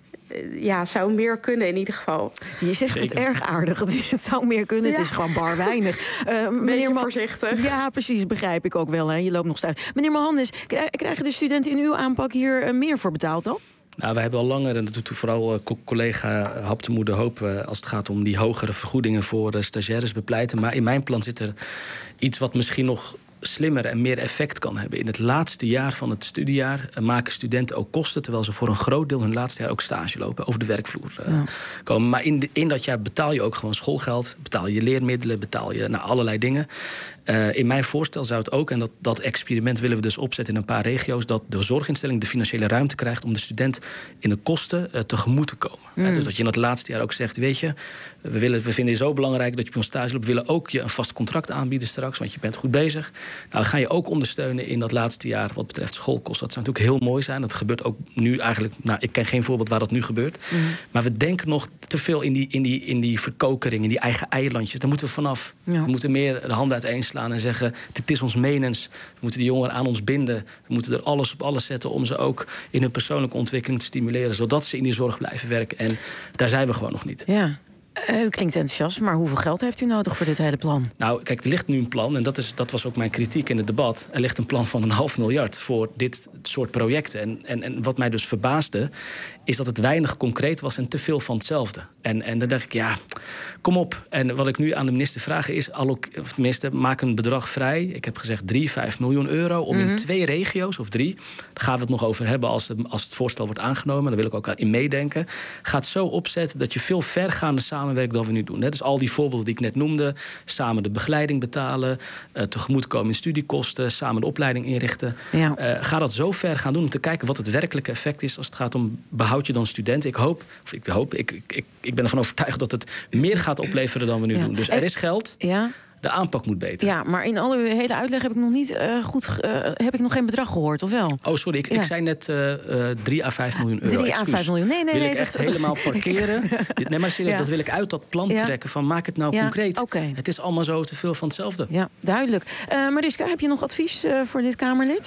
uh, ja, zou meer kunnen in ieder geval. Je zegt Zeker. Het erg aardig, het zou meer kunnen, ja. Het is gewoon bar weinig. Uh, meneer Ma- voorzichtig. Ja, precies, begrijp ik ook wel, hè. Je loopt nog stage. Meneer Mohandis, krijgen de studenten in uw aanpak hier uh, meer voor betaald dan? Nou, we hebben al langer, en dat doet vooral uh, collega Haptemoe de Hoop, uh, als het gaat om die hogere vergoedingen voor uh, stagiaires bepleiten. Maar in mijn plan zit er iets wat misschien nog slimmer en meer effect kan hebben. In het laatste jaar van het studiejaar uh, maken studenten ook kosten, terwijl ze voor een groot deel hun laatste jaar ook stage lopen, over de werkvloer uh, ja. komen. Maar in, de, in dat jaar betaal je ook gewoon schoolgeld, betaal je leermiddelen, betaal je nou, allerlei dingen. Uh, in mijn voorstel zou het ook, en dat, dat experiment willen we dus opzetten in een paar regio's, dat de zorginstelling de financiële ruimte krijgt om de student in de kosten uh, tegemoet te komen. Mm. Uh, dus dat je in het laatste jaar ook zegt, weet je, we, willen, we vinden je zo belangrijk dat je op een stage loopt. We willen ook je een vast contract aanbieden straks, want je bent goed bezig. Nou, ga je ook ondersteunen in dat laatste jaar wat betreft schoolkosten. Dat zou natuurlijk heel mooi zijn. Dat gebeurt ook nu eigenlijk, nou, ik ken geen voorbeeld waar dat nu gebeurt. Mm. Maar we denken nog te veel in die, in die, in die verkokering, in die eigen eilandjes. Daar moeten we vanaf. Ja. We moeten meer de handen uiteen slaan en zeggen, het is ons menens. We moeten die jongeren aan ons binden. We moeten er alles op alles zetten om ze ook in hun persoonlijke ontwikkeling te stimuleren, zodat ze in die zorg blijven werken. En daar zijn we gewoon nog niet. Ja. Uh, u klinkt enthousiast, maar hoeveel geld heeft u nodig voor dit hele plan? Nou, kijk, er ligt nu een plan, en dat, is, dat was ook mijn kritiek in het debat. Er ligt een plan van een half miljard voor dit soort projecten. En, en, en wat mij dus verbaasde, is dat het weinig concreet was en te veel van hetzelfde. En, en dan dacht ik, ja, kom op. En wat ik nu aan de minister vraag is, alloc, of tenminste, maak een bedrag vrij. Ik heb gezegd drie, vijf miljoen euro om mm-hmm. in twee regio's, of drie, daar gaan we het nog over hebben als, de, als het voorstel wordt aangenomen. Daar wil ik ook in meedenken. Gaat zo opzetten dat je veel vergaande samenwerkt dan we nu doen. Hè. Dus al die voorbeelden die ik net noemde, samen de begeleiding betalen, uh, tegemoetkomen in studiekosten, samen de opleiding inrichten. Ja. Uh, ga dat zo ver gaan doen om te kijken wat het werkelijke effect is als het gaat om behoud je dan studenten. Ik hoop, of ik hoop, ik, ik, ik ben ervan overtuigd dat het meer gaat opleveren dan we nu ja. doen. Dus er is geld. Ja. De aanpak moet beter. Ja, maar in alle hele uitleg heb ik nog niet uh, goed uh, heb ik nog geen bedrag gehoord, of wel? Oh, sorry, ik, ja. ik zei net uh, drie à vijf miljoen euro. drie à vijf miljoen, nee, nee, wil nee. ik echt dat... helemaal parkeren. Nee, maar serieus, ja. dat wil ik uit dat plan ja. trekken. Van maak het nou ja. concreet. Okay. Het is allemaal zo te veel van hetzelfde. Ja, duidelijk. Uh, Mariska, heb je nog advies uh, voor dit Kamerlid?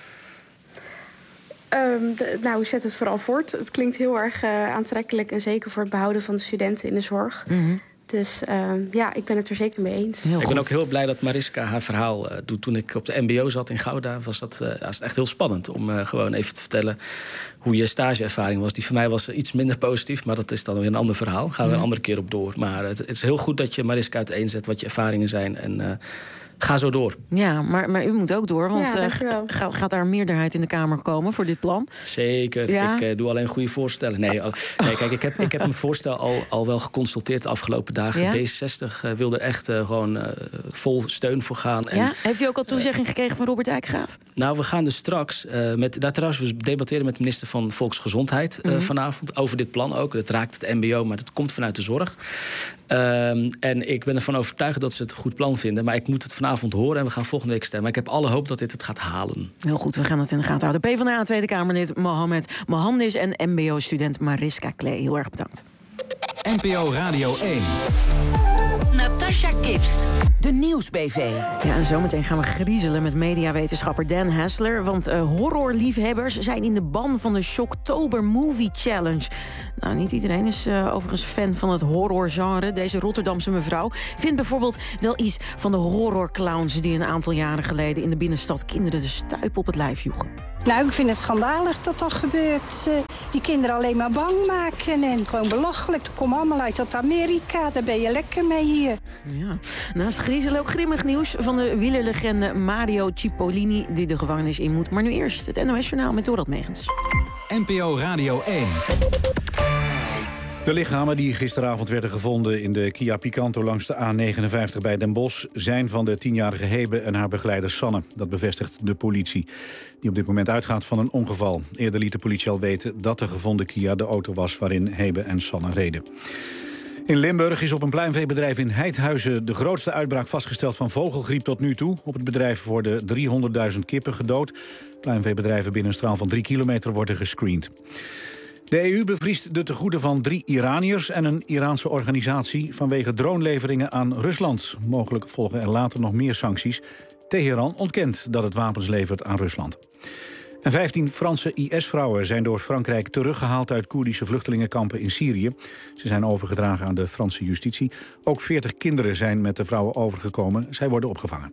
Um, de, nou, ik zet het vooral voort. Het klinkt heel erg uh, aantrekkelijk en zeker voor het behouden van de studenten in de zorg. Mm-hmm. Dus uh, ja, ik ben het er zeker mee eens. Heel ik ben goed. ook heel blij dat Mariska haar verhaal uh, doet. Toen ik op de mbo zat in Gouda, was dat uh, was echt heel spannend... om uh, gewoon even te vertellen hoe je stageervaring was. Die voor mij was iets minder positief, maar dat is dan weer een ander verhaal. Daar gaan we ja. een andere keer op door. Maar het, het is heel goed dat je Mariska uiteenzet wat je ervaringen zijn... En, uh, ga zo door. Ja, maar, maar u moet ook door, want ja, uh, gaat, gaat daar een meerderheid in de Kamer komen voor dit plan? Zeker. Ja? Ik uh, doe alleen goede voorstellen. Nee, al, nee kijk, ik heb, ik heb een voorstel al, al wel geconsulteerd de afgelopen dagen. Ja? D zestig uh, wil er echt uh, gewoon uh, vol steun voor gaan. En, ja? Heeft u ook al toezegging uh, gekregen van Robert Dijkgraaf? Nou, we gaan dus straks... Uh, met, nou, trouwens, we debatteren met de minister van Volksgezondheid uh, mm-hmm. vanavond over dit plan ook. Dat raakt het mbo, maar dat komt vanuit de zorg. Um, en ik ben ervan overtuigd dat ze het een goed plan vinden. Maar ik moet het vanavond horen en we gaan volgende week stemmen. Ik heb alle hoop dat dit het gaat halen. Heel goed, we gaan het in de gaten houden. PvdA Tweede Kamerlid Mohamed Mohandis en mbo-student Mariska Klee. Heel erg bedankt. N P O Radio één. Natasha Kips, de Nieuwsbv. Ja, en zometeen gaan we griezelen met mediawetenschapper Dan Hassler. Want uh, horrorliefhebbers zijn in de ban van de Shocktober Movie Challenge. Nou, niet iedereen is uh, overigens fan van het horrorgenre. Deze Rotterdamse mevrouw vindt bijvoorbeeld wel iets van de horrorclowns... die een aantal jaren geleden in de binnenstad kinderen de stuip op het lijf joegen. Nou, ik vind het schandalig dat dat gebeurt. Uh, die kinderen alleen maar bang maken en gewoon belachelijk. Dat komt allemaal uit dat Amerika, daar ben je lekker mee hier. Ja, naast griezelen ook grimmig nieuws van de wielerlegende Mario Cipollini... die de gevangenis in moet. Maar nu eerst het N O S-journaal met Dorald Megens. N P O Radio één. De lichamen die gisteravond werden gevonden in de Kia Picanto langs de A negenenvijftig bij Den Bosch... zijn van de tienjarige Hebe en haar begeleider Sanne. Dat bevestigt de politie, die op dit moment uitgaat van een ongeval. Eerder liet de politie al weten dat de gevonden Kia de auto was... waarin Hebe en Sanne reden. In Limburg is op een pluimveebedrijf in Heidhuizen... de grootste uitbraak vastgesteld van vogelgriep tot nu toe. Op het bedrijf worden driehonderdduizend kippen gedood. Pluimveebedrijven binnen een straal van drie kilometer worden gescreend. De E U bevriest de tegoeden van drie Iraniërs en een Iraanse organisatie... vanwege droneleveringen aan Rusland. Mogelijk volgen er later nog meer sancties. Teheran ontkent dat het wapens levert aan Rusland. En vijftien Franse I S-vrouwen zijn door Frankrijk teruggehaald... uit Koerdische vluchtelingenkampen in Syrië. Ze zijn overgedragen aan de Franse justitie. Ook veertig kinderen zijn met de vrouwen overgekomen. Zij worden opgevangen.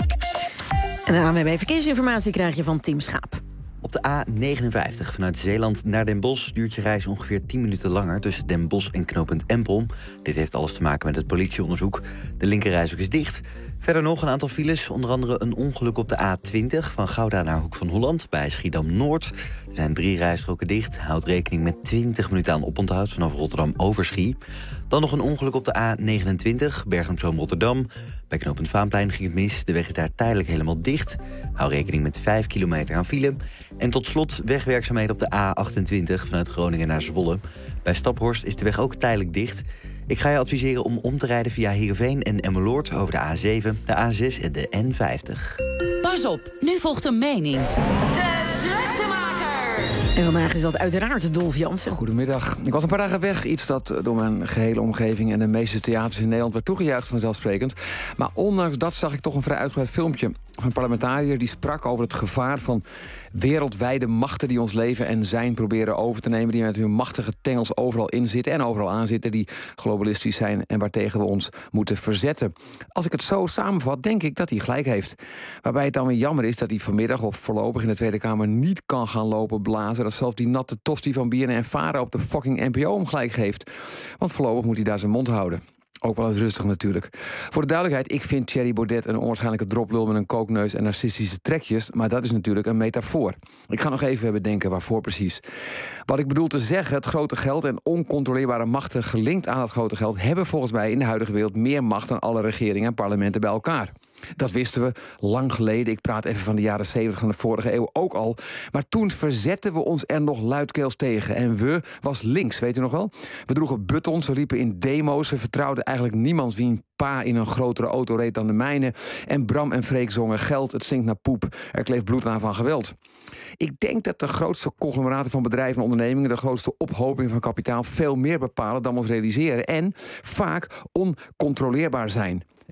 En de A N W B Verkeersinformatie krijg je van Tim Schaap. Op de A negenenvijftig vanuit Zeeland naar Den Bosch duurt je reis ongeveer tien minuten langer tussen Den Bosch en knooppunt Empel. Dit heeft alles te maken met het politieonderzoek. De linkerrijstrook is dicht. Verder nog een aantal files, onder andere een ongeluk op de A twintig... van Gouda naar Hoek van Holland bij Schiedam-Noord. Er zijn drie rijstroken dicht. Houd rekening met twintig minuten aan oponthoud vanaf Rotterdam over Schie. Dan nog een ongeluk op de A negenentwintig, Bergen-op-Zoom-Rotterdam. Bij knooppunt Vaanplein ging het mis. De weg is daar tijdelijk helemaal dicht. Hou rekening met vijf kilometer aan file. En tot slot wegwerkzaamheden op de A achtentwintig vanuit Groningen naar Zwolle. Bij Staphorst is de weg ook tijdelijk dicht. Ik ga je adviseren om om te rijden via Heerenveen en Emmeloord over de A zeven, de A zes en de N vijftig. Pas op, nu volgt een mening. De druktemaker! En vandaag is dat uiteraard Dolf Jansen. Goedemiddag. Ik was een paar dagen weg. Iets dat door mijn gehele omgeving en de meeste theaters in Nederland werd toegejuicht vanzelfsprekend. Maar ondanks dat zag ik toch een vrij uitgebreid filmpje van een parlementariër die sprak over het gevaar van wereldwijde machten die ons leven en zijn proberen over te nemen, die met hun machtige tengels overal in zitten en overal aan zitten, die globalistisch zijn en waartegen we ons moeten verzetten. Als ik het zo samenvat, denk ik dat hij gelijk heeft. Waarbij het dan weer jammer is dat hij vanmiddag of voorlopig in de Tweede Kamer niet kan gaan lopen blazen, dat zelfs die natte tosti van B N N en Vara op de fucking N P O hem gelijk geeft. Want voorlopig moet hij daar zijn mond houden. Ook wel eens rustig natuurlijk. Voor de duidelijkheid, ik vind Thierry Baudet een onwaarschijnlijke droplul met een kookneus en narcistische trekjes, maar dat is natuurlijk een metafoor. Ik ga nog even bedenken waarvoor precies. Wat ik bedoel te zeggen, het grote geld en oncontroleerbare machten gelinkt aan het grote geld hebben volgens mij in de huidige wereld meer macht dan alle regeringen en parlementen bij elkaar. Dat wisten we lang geleden. Ik praat even van de jaren zeventig van de vorige eeuw ook al. Maar toen verzetten we ons er nog luidkeels tegen. En we was links, weet u nog wel? We droegen buttons, we liepen in demo's. We vertrouwden eigenlijk niemand wie een pa in een grotere auto reed dan de mijne. En Bram en Freek zongen geld, het zinkt naar poep. Er kleeft bloed aan van geweld. Ik denk dat de grootste conglomeraten van bedrijven en ondernemingen, de grootste ophoping van kapitaal, veel meer bepalen dan we ons realiseren. En vaak oncontroleerbaar zijn.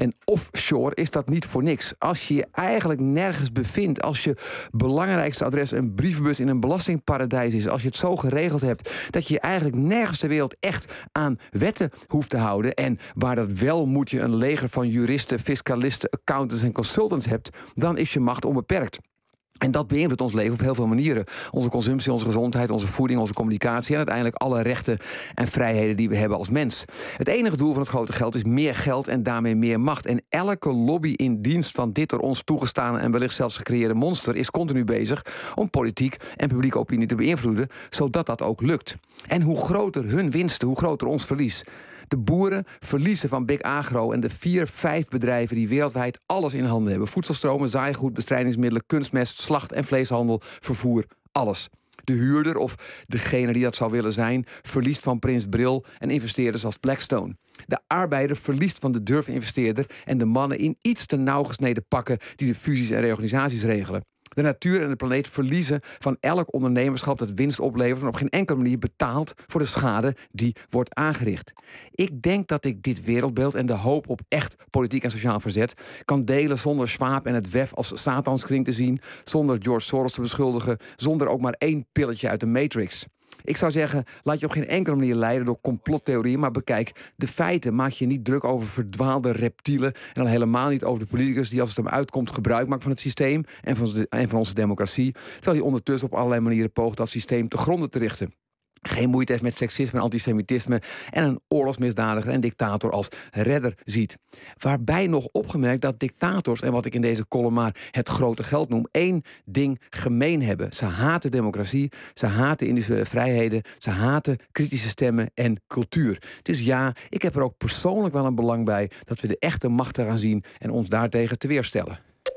En offshore is dat niet voor niks. Als je je eigenlijk nergens bevindt, als je belangrijkste adres een brievenbus in een belastingparadijs is, als je het zo geregeld hebt dat je je eigenlijk nergens ter wereld echt aan wetten hoeft te houden, en waar dat wel moet je een leger van juristen, fiscalisten, accountants en consultants hebt, dan is je macht onbeperkt. En dat beïnvloedt ons leven op heel veel manieren. Onze consumptie, onze gezondheid, onze voeding, onze communicatie en uiteindelijk alle rechten en vrijheden die we hebben als mens. Het enige doel van het grote geld is meer geld en daarmee meer macht. En elke lobby in dienst van dit door ons toegestane en wellicht zelfs gecreëerde monster is continu bezig om politiek en publieke opinie te beïnvloeden, zodat dat ook lukt. En hoe groter hun winsten, hoe groter ons verlies. De boeren verliezen van Big Agro en de vier, vijf bedrijven die wereldwijd alles in handen hebben. Voedselstromen, zaaigoed, bestrijdingsmiddelen, kunstmest, slacht- en vleeshandel, vervoer, alles. De huurder of degene die dat zou willen zijn, verliest van Prins Bril en investeerders als Blackstone. De arbeider verliest van de durfinvesteerder en de mannen in iets te nauw gesneden pakken die de fusies en reorganisaties regelen. De natuur en de planeet verliezen van elk ondernemerschap dat winst oplevert en op geen enkele manier betaalt voor de schade die wordt aangericht. Ik denk dat ik dit wereldbeeld en de hoop op echt politiek en sociaal verzet kan delen zonder Schwab en het W E F als Satanskring te zien, zonder George Soros te beschuldigen, zonder ook maar één pilletje uit de Matrix. Ik zou zeggen, laat je op geen enkele manier leiden door complottheorieën, maar bekijk de feiten. Maak je niet druk over verdwaalde reptielen en al helemaal niet over de politicus die als het hem uitkomt gebruik maakt van het systeem en van, de, en van onze democratie, terwijl hij ondertussen op allerlei manieren poogt dat systeem te gronden te richten. Geen moeite heeft met seksisme en antisemitisme en een oorlogsmisdadiger en dictator als redder ziet. Waarbij nog opgemerkt dat dictators, en wat ik in deze column maar het grote geld noem, één ding gemeen hebben. Ze haten democratie, ze haten individuele vrijheden, ze haten kritische stemmen en cultuur. Dus ja, ik heb er ook persoonlijk wel een belang bij dat we de echte machten gaan zien en ons daartegen te weerstellen.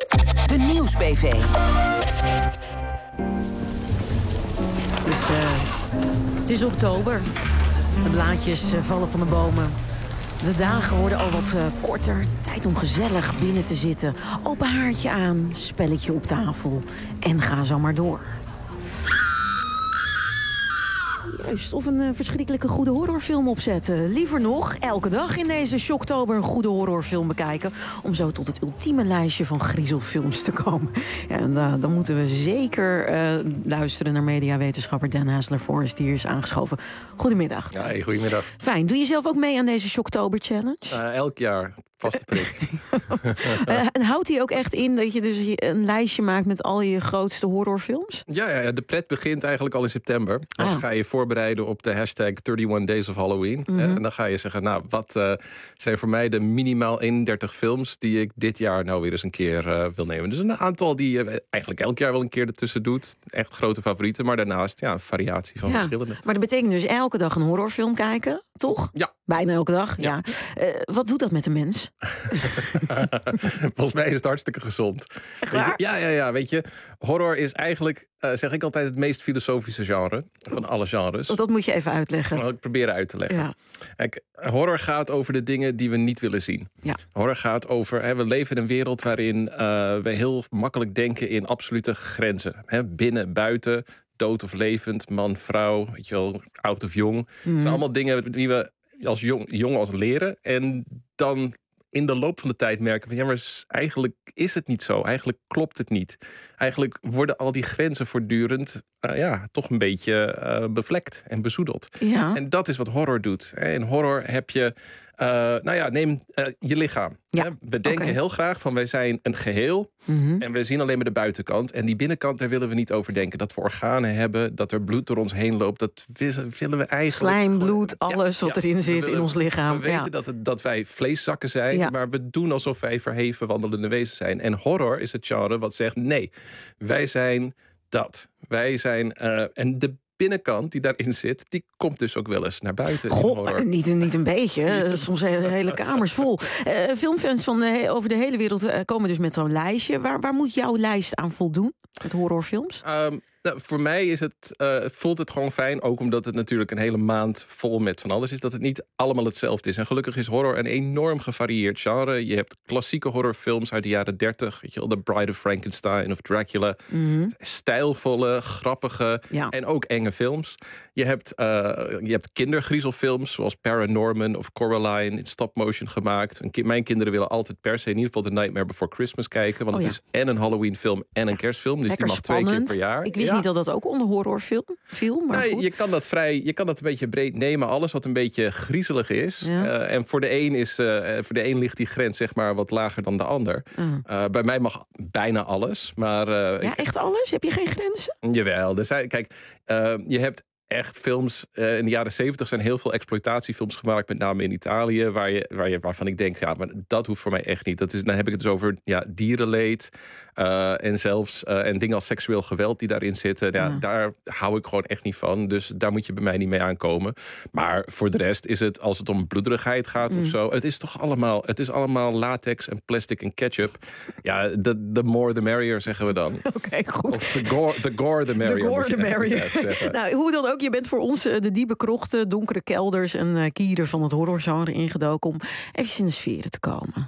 De Nieuws-B V. Het is... Uh... Het is oktober. De blaadjes vallen van de bomen. De dagen worden al wat uh, korter. Tijd om gezellig binnen te zitten. Open haartje aan, spelletje op tafel. En ga zo maar door. Juist, of een uh, verschrikkelijke goede horrorfilm opzetten. Liever nog, elke dag in deze Shocktober een goede horrorfilm bekijken. Om zo tot het ultieme lijstje van griezelfilms te komen. Ja, en uh, dan moeten we zeker uh, luisteren naar mediawetenschapper Dan Hasler-Forrest. Die hier is aangeschoven. Goedemiddag. Ja, hey, goedemiddag. Fijn. Doe je zelf ook mee aan deze Shocktober Challenge? Uh, elk jaar. Vaste prik. uh, en houdt hij ook echt in dat je dus een lijstje maakt met al je grootste horrorfilms? Ja, ja, de pret begint eigenlijk al in september. Dan ah. ga je voorbereiden op de hashtag eenendertig Days of Halloween. Mm-hmm. En dan ga je zeggen, nou, wat uh, zijn voor mij de minimaal eenendertig films die ik dit jaar nou weer eens een keer uh, wil nemen. Dus een aantal die je uh, eigenlijk elk jaar wel een keer ertussen doet. Echt grote favorieten, maar daarnaast ja, een variatie van ja, verschillende. Maar dat betekent dus elke dag een horrorfilm kijken, toch? Ja. Bijna elke dag, ja. ja. Uh, wat doet dat met een mens? Volgens mij is het hartstikke gezond. Weet je, ja, ja, ja. Weet je, horror is eigenlijk, uh, zeg ik altijd, het meest filosofische genre van alle genres. Dat moet je even uitleggen. Nou, ik probeer uit te leggen. Ja. Kijk, horror gaat over de dingen die we niet willen zien. Ja. Horror gaat over, hè, we leven in een wereld waarin uh, we heel makkelijk denken in absolute grenzen. Hè, binnen, buiten, dood of levend, man, vrouw, weet je wel, oud of jong. Mm. Het zijn allemaal dingen die we als jong, jong als leren. En dan in de loop van de tijd merken van ja, maar eigenlijk is het niet zo. Eigenlijk klopt het niet. Eigenlijk worden al die grenzen voortdurend uh, ja, toch een beetje uh, bevlekt en bezoedeld. Ja. En dat is wat horror doet. In horror heb je, uh, nou ja, neem uh, je lichaam. Ja. We denken okay. heel graag van wij zijn een geheel mm-hmm. en we zien alleen maar de buitenkant. En die binnenkant, daar willen we niet over denken. Dat we organen hebben, dat er bloed door ons heen loopt. Dat willen we eigenlijk... Slijm, bloed, alles ja, wat ja, erin zit willen, in ons lichaam. We weten ja. dat, het, dat wij vleeszakken zijn, ja. maar we doen alsof wij verheven wandelende wezens zijn. En horror is het genre wat zegt nee, wij zijn dat. Wij zijn... Uh, en de binnenkant die daarin zit, die komt dus ook wel eens naar buiten. Goh, niet, niet een beetje. Soms hele, hele kamers vol. Uh, filmfans van de, over de hele wereld uh, komen dus met zo'n lijstje. Waar, waar moet jouw lijst aan voldoen? Met horrorfilms? Um, Nou, voor mij is het, uh, voelt het gewoon fijn, ook omdat het natuurlijk een hele maand vol met van alles is, dat het niet allemaal hetzelfde is. En gelukkig is horror een enorm gevarieerd genre. Je hebt klassieke horrorfilms uit de jaren dertig, weet je wel, The Bride of Frankenstein of Dracula. Mm-hmm. Stijlvolle, grappige ja. en ook enge films. Je hebt, uh, je hebt kindergriezelfilms zoals Paranorman of Coraline in stop-motion gemaakt. Een ki- mijn kinderen willen altijd per se in ieder geval The Nightmare Before Christmas kijken, want oh, het ja. is en een Halloween film en een kerstfilm. Dus lekker die mag spannend. twee keer per jaar. Ik wist ja. niet dat dat ook onder horrorfilm viel, maar nee, goed. Je kan dat vrij, je kan dat een beetje breed nemen, alles wat een beetje griezelig is. Ja. Uh, en voor de een is, uh, voor de een ligt die grens zeg maar wat lager dan de ander. Uh. Uh, bij mij mag bijna alles, maar uh, ja, ik, echt alles? Heb je geen grenzen? Jawel, er zijn, kijk, uh, je hebt echt films. Uh, in de jaren zeventig zijn heel veel exploitatiefilms gemaakt, met name in Italië, waar je, waar je, waarvan ik denk, ja, maar dat hoeft voor mij echt niet. Dat is, dan heb ik het dus over ja, dierenleed uh, en zelfs uh, en dingen als seksueel geweld die daarin zitten. Ja, ja. Daar hou ik gewoon echt niet van. Dus daar moet je bij mij niet mee aankomen. Maar voor de rest is het, als het om bloederigheid gaat mm. of zo, het is toch allemaal, het is allemaal latex en plastic en ketchup. Ja, the, the more the merrier, zeggen we dan. Oké, okay, goed. Of the gore the, gore the merrier. The gore the merrier. Nou, hoe dan ook, je bent voor ons de diepe krochten, donkere kelders en uh, kieren van het horrorgenre ingedoken om even in de sferen te komen.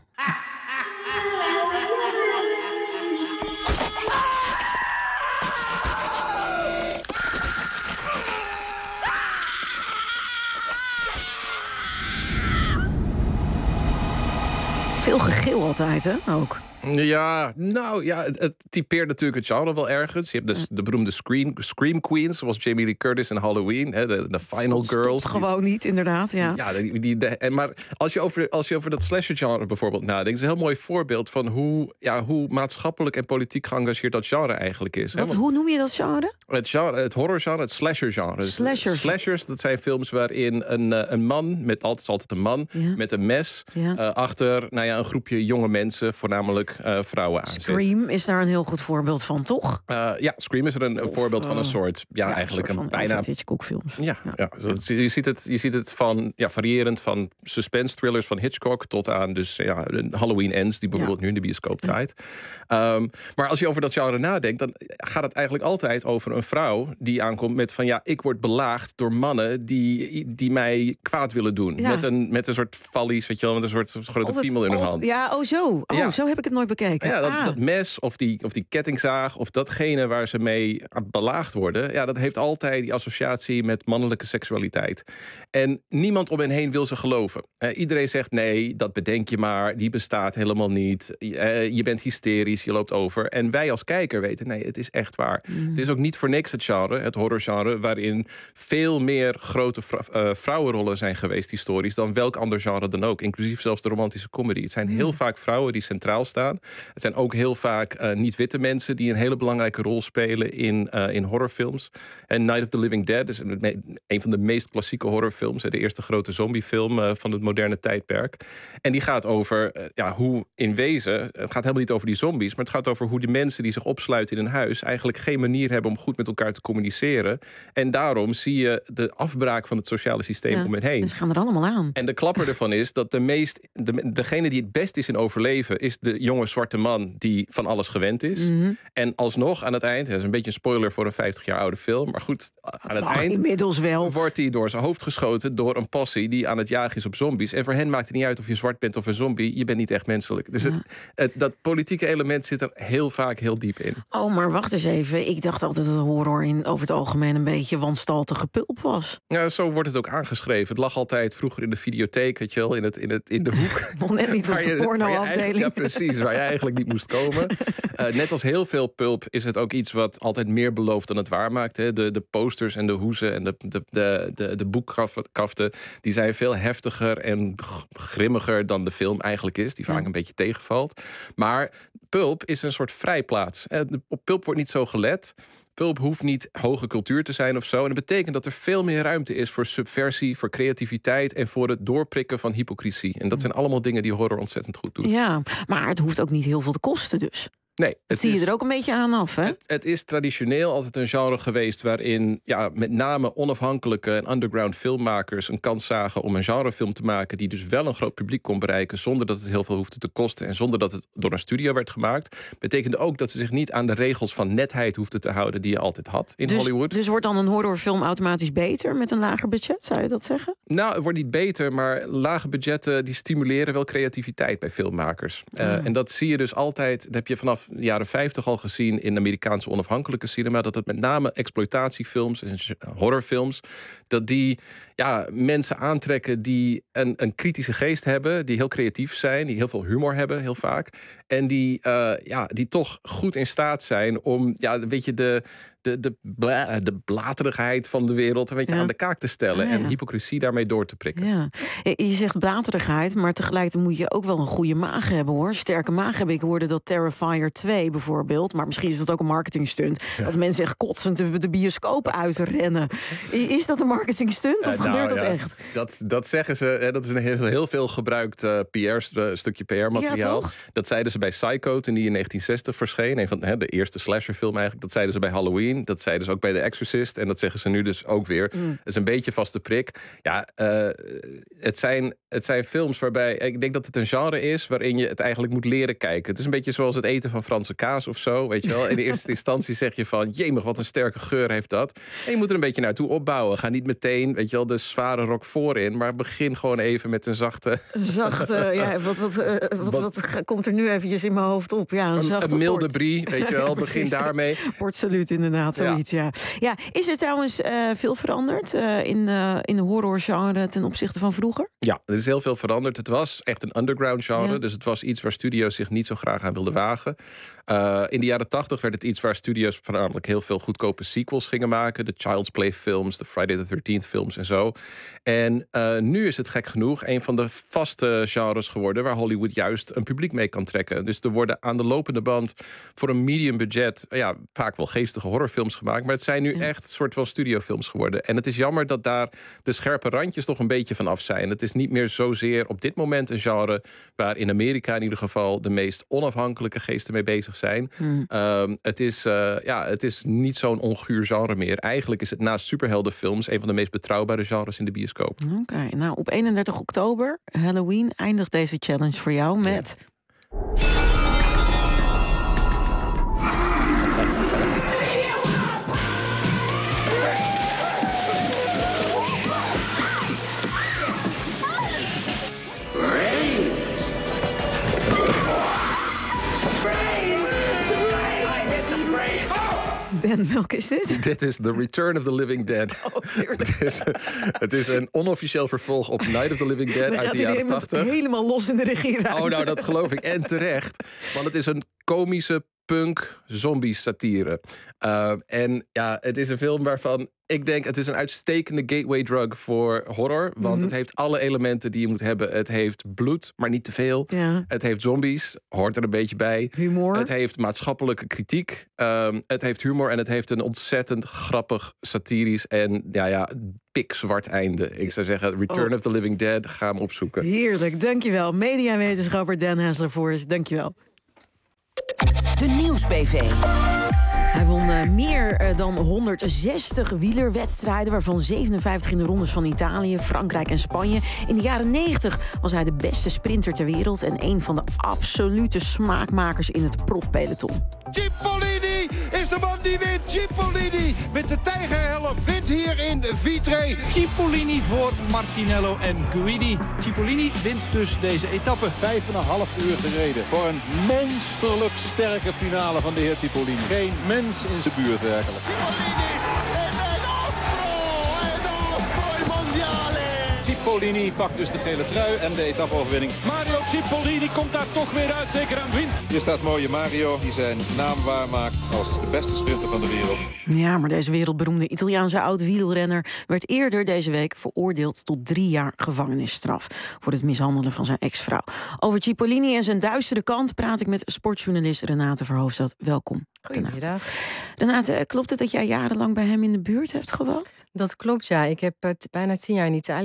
Veel gegil altijd, hè? Ook. Ja, nou ja, het, het typeert natuurlijk het genre wel ergens. Je hebt dus de beroemde scream, scream queens, zoals Jamie Lee Curtis in Halloween, hè, de, de Final dat Girls. Dat gewoon niet, inderdaad. Ja, ja die, die, de, en maar als je, over, als je over dat slasher genre bijvoorbeeld nadenkt, is een heel mooi voorbeeld van hoe, ja, hoe maatschappelijk en politiek geëngageerd dat genre eigenlijk is. Wat, hè? Want, hoe noem je dat genre? Het, genre, het horrorgenre, het slasher genre. Slashers. Slashers, dat zijn films waarin een, een man, met altijd, altijd een man, ja. met een mes, ja. uh, achter nou ja, een groepje jonge mensen, voornamelijk uh, vrouwen aan. Scream is daar een heel goed voorbeeld van, toch? Uh, ja, Scream is er een, een voorbeeld uh, van een soort, ja, ja eigenlijk een, een bijna Hitchcock-films. Ja, ja. ja. ja. Je ziet het, je ziet het van ja, variërend van suspense thrillers van Hitchcock tot aan dus ja, Halloween Ends, die bijvoorbeeld ja. nu in de bioscoop draait. Ja. Um, maar als je over dat genre nadenkt, dan gaat het eigenlijk altijd over een vrouw die aankomt met van ja, ik word belaagd door mannen die, die mij kwaad willen doen. Ja. Met, een, met een soort vallies, weet je wel, met een soort grote altijd, piemel in hun hand. Ja, oh zo. Oh, ja. Zo heb ik het nooit bekeken. Ja, dat, ah. dat mes of die, of die kettingzaag of datgene waar ze mee belaagd worden, ja, dat heeft altijd die associatie met mannelijke seksualiteit. En niemand om hen heen wil ze geloven. Uh, iedereen zegt nee, dat bedenk je maar, die bestaat helemaal niet. Uh, je bent hysterisch, je loopt over. En wij als kijker weten, nee, het is echt waar. Mm. Het is ook niet voor niks het genre, het horrorgenre, waarin veel meer grote vrou- uh, vrouwenrollen zijn geweest historisch dan welk ander genre dan ook. Inclusief zelfs de romantische comedy. Het zijn mm. heel vaak vrouwen die centraal staan. Het zijn ook heel vaak uh, niet-witte mensen die een hele belangrijke rol spelen in, uh, in horrorfilms. En Night of the Living Dead is een van de meest klassieke horrorfilms. De eerste grote zombiefilm uh, van het moderne tijdperk. En die gaat over uh, ja, hoe in wezen, het gaat helemaal niet over die zombies, maar het gaat over hoe de mensen die zich opsluiten in een huis eigenlijk geen manier hebben om goed met elkaar te communiceren. En daarom zie je de afbraak van het sociale systeem ja, om hen heen. Ze gaan er allemaal aan. En de klapper ervan is dat de meest, de, degene die het best is in overleven is de jonge zwarte man die van alles gewend is. Mm-hmm. En alsnog aan het eind, dat is een beetje een spoiler voor een vijftig jaar oude film, maar goed, aan het Ach, eind inmiddels wel. wordt hij door zijn hoofd geschoten door een passie die aan het jagen is op zombies. En voor hen maakt het niet uit of je zwart bent of een zombie, je bent niet echt menselijk. Dus ja. het, het, dat politieke element zit er heel vaak heel diep in. Oh, maar wacht eens even. Ik dacht altijd dat horror in over het algemeen een beetje wanstaltige pulp was. Ja, zo wordt het ook aangeschreven. Het lag altijd vroeger in de videotheek, weet je wel, in, het, in, het, in de hoek. Nog net niet op de pornoafdeling. Ja, precies, waar je eigenlijk niet moest komen. Uh, net als heel veel pulp is het ook iets wat altijd meer belooft dan het waar maakt. Hè. De, de posters en de hoezen en de, de, de, de, de boekkaften, die zijn veel heftiger en grimmiger dan de film eigenlijk is, die vaak ja. een beetje tegenvalt. Maar pulp is een soort vrijplaats. Op pulp wordt niet zo gelet. Pulp hoeft niet hoge cultuur te zijn of zo. En dat betekent dat er veel meer ruimte is voor subversie, voor creativiteit en voor het doorprikken van hypocrisie. En dat zijn allemaal dingen die horror ontzettend goed doet. Ja, maar het hoeft ook niet heel veel te kosten dus. Nee, Dat zie je er ook een beetje aan af, hè? Het, het is traditioneel altijd een genre geweest waarin ja, met name onafhankelijke en underground filmmakers een kans zagen om een genrefilm te maken die dus wel een groot publiek kon bereiken zonder dat het heel veel hoefde te kosten en zonder dat het door een studio werd gemaakt. Betekende ook dat ze zich niet aan de regels van netheid hoefden te houden die je altijd had in dus, Hollywood. Dus wordt dan een horrorfilm automatisch beter met een lager budget? Zou je dat zeggen? Nou, het wordt niet beter, maar lage budgetten die stimuleren wel creativiteit bij filmmakers. Uh, Ah. En dat zie je dus altijd, dat heb je vanaf de jaren vijftig al gezien in Amerikaanse onafhankelijke cinema, dat het met name exploitatiefilms en horrorfilms, dat die ja, mensen aantrekken die een, een kritische geest hebben, die heel creatief zijn, die heel veel humor hebben, heel vaak. En die, uh, ja, die toch goed in staat zijn om ja, een beetje de, de, de, bla, de blaterigheid van de wereld een beetje Ja. aan de kaak te stellen. Ah, ja. En hypocrisie daarmee door te prikken. Ja. Je zegt blaterigheid, maar tegelijkertijd moet je ook wel een goede maag hebben, hoor. Sterke maag hebben. Ik hoorde dat Terrifier twee bijvoorbeeld, maar misschien is dat ook een marketingstunt, Ja. dat mensen echt kotsend de, de bioscoop uitrennen. Is dat een marketingstunt of Uh, nou, gebeurt dat ja, echt? Dat, dat zeggen ze. Hè, dat is een heel, heel veel gebruikt uh, P R, uh, stukje P R-materiaal. Ja, dat zeiden ze bij Psycho toen die in negentien zestig verscheen. Een van hè, de eerste slasherfilm eigenlijk. Dat zeiden ze bij Halloween. Dat zeiden ze ook bij The Exorcist. En dat zeggen ze nu dus ook weer. Mm. Het is een beetje vaste prik. Ja, uh, het, zijn, het zijn films waarbij... Ik denk dat het een genre is waarin je het eigenlijk moet leren kijken. Het is een beetje zoals het eten van Franse kaas of zo. Weet je wel? In de eerste instantie zeg je van... Jemig, wat een sterke geur heeft dat. En je moet er een beetje naartoe opbouwen. Ga niet meteen, weet je wel, de zware rok voorin. Maar begin gewoon even met een zachte... Zachte, ja, wat, wat, uh, wat, wat, wat komt er nu eventjes in mijn hoofd op? Ja, een, Een, zachte een milde port. brie, weet je wel. Ja, Begin precies. daarmee. Port Salut, inderdaad, zoiets, ja. Ja, is er trouwens uh, veel veranderd uh, in, uh, in de horrorgenre ten opzichte van vroeger? Ja, er is heel veel veranderd. Het was echt een underground genre. Ja. Dus het was iets waar studio's zich niet zo graag aan wilden wagen. Uh, in de jaren tachtig werd het iets waar studio's voornamelijk heel veel goedkope sequels gingen maken. De Child's Play films, de Friday the thirteenth films en zo. En uh, nu is het gek genoeg een van de vaste genres geworden waar Hollywood juist een publiek mee kan trekken. Dus er worden aan de lopende band voor een medium budget ja, vaak wel geestige horrorfilms gemaakt. Maar het zijn nu echt een soort van studiofilms geworden. En het is jammer dat daar de scherpe randjes toch een beetje van af zijn. Het is niet meer zozeer op dit moment een genre waar in Amerika in ieder geval de meest onafhankelijke geesten mee bezig zijn. Hmm. Um, het, is, uh, ja, het is niet zo'n onguur genre meer. Eigenlijk is het naast superheldenfilms een van de meest betrouwbare genres in de bioscoop. Oké, okay, nou op eenendertig oktober, Halloween, eindigt deze challenge voor jou met... Dan, welke is dit? Dit is The Return of the Living Dead. Oh, het, is, het is een onofficieel vervolg op Night of the Living Dead Dan uit de jaren tachtig. Helemaal los in de regieruimte. Oh, nou, dat geloof ik. En terecht. Want het is een komische punk zombie satire. Uh, en ja, het is een film waarvan ik denk, het is een uitstekende gateway drug voor horror. Want Mm-hmm. het heeft alle elementen die je moet hebben. Het heeft bloed, maar niet te veel. Ja. Het heeft zombies, hoort er een beetje bij. Humor. Het heeft maatschappelijke kritiek. Um, het heeft humor en het heeft een ontzettend grappig, satirisch en ja, ja, pikzwart einde. Ik zou zeggen, Return Oh. of the Living Dead, ga hem opzoeken. Heerlijk, dankjewel. Mediawetenschapper Dan Hessler-Voorst, dankjewel. De Nieuws-B V. Hij won uh, meer uh, dan honderdzestig wielerwedstrijden, waarvan zevenenvijftig in de rondes van Italië, Frankrijk en Spanje. In de jaren negentig was hij de beste sprinter ter wereld en een van de absolute smaakmakers in het profpeloton. Cipollini is de man die wint. Cipollini met de tijgerhelm wint hier in Vitré. Cipollini voor Martinello en Guidi. Cipollini wint dus deze etappe. Vijf en een half uur gereden voor een monsterlijk sterke finale van de heer Cipollini. Geen mens in zijn buurt werkelijk. Cipollini pakt dus de gele trui en de etappeoverwinning. Mario Cipollini komt daar toch weer uit, zeker aan win. Hier staat mooie Mario, die zijn naam waarmaakt als de beste sprinter van de wereld. Ja, maar deze wereldberoemde Italiaanse oud-wielrenner werd eerder deze week veroordeeld tot drie jaar gevangenisstraf voor het mishandelen van zijn ex-vrouw. Over Cipollini en zijn duistere kant praat ik met sportjournalist Renate Verhoofdstad. Welkom. Goedemiddag. Renate, klopt het dat jij jarenlang bij hem in de buurt hebt gewoond? Dat klopt, ja. Ik heb uh, bijna tien jaar in Italië gewoond. De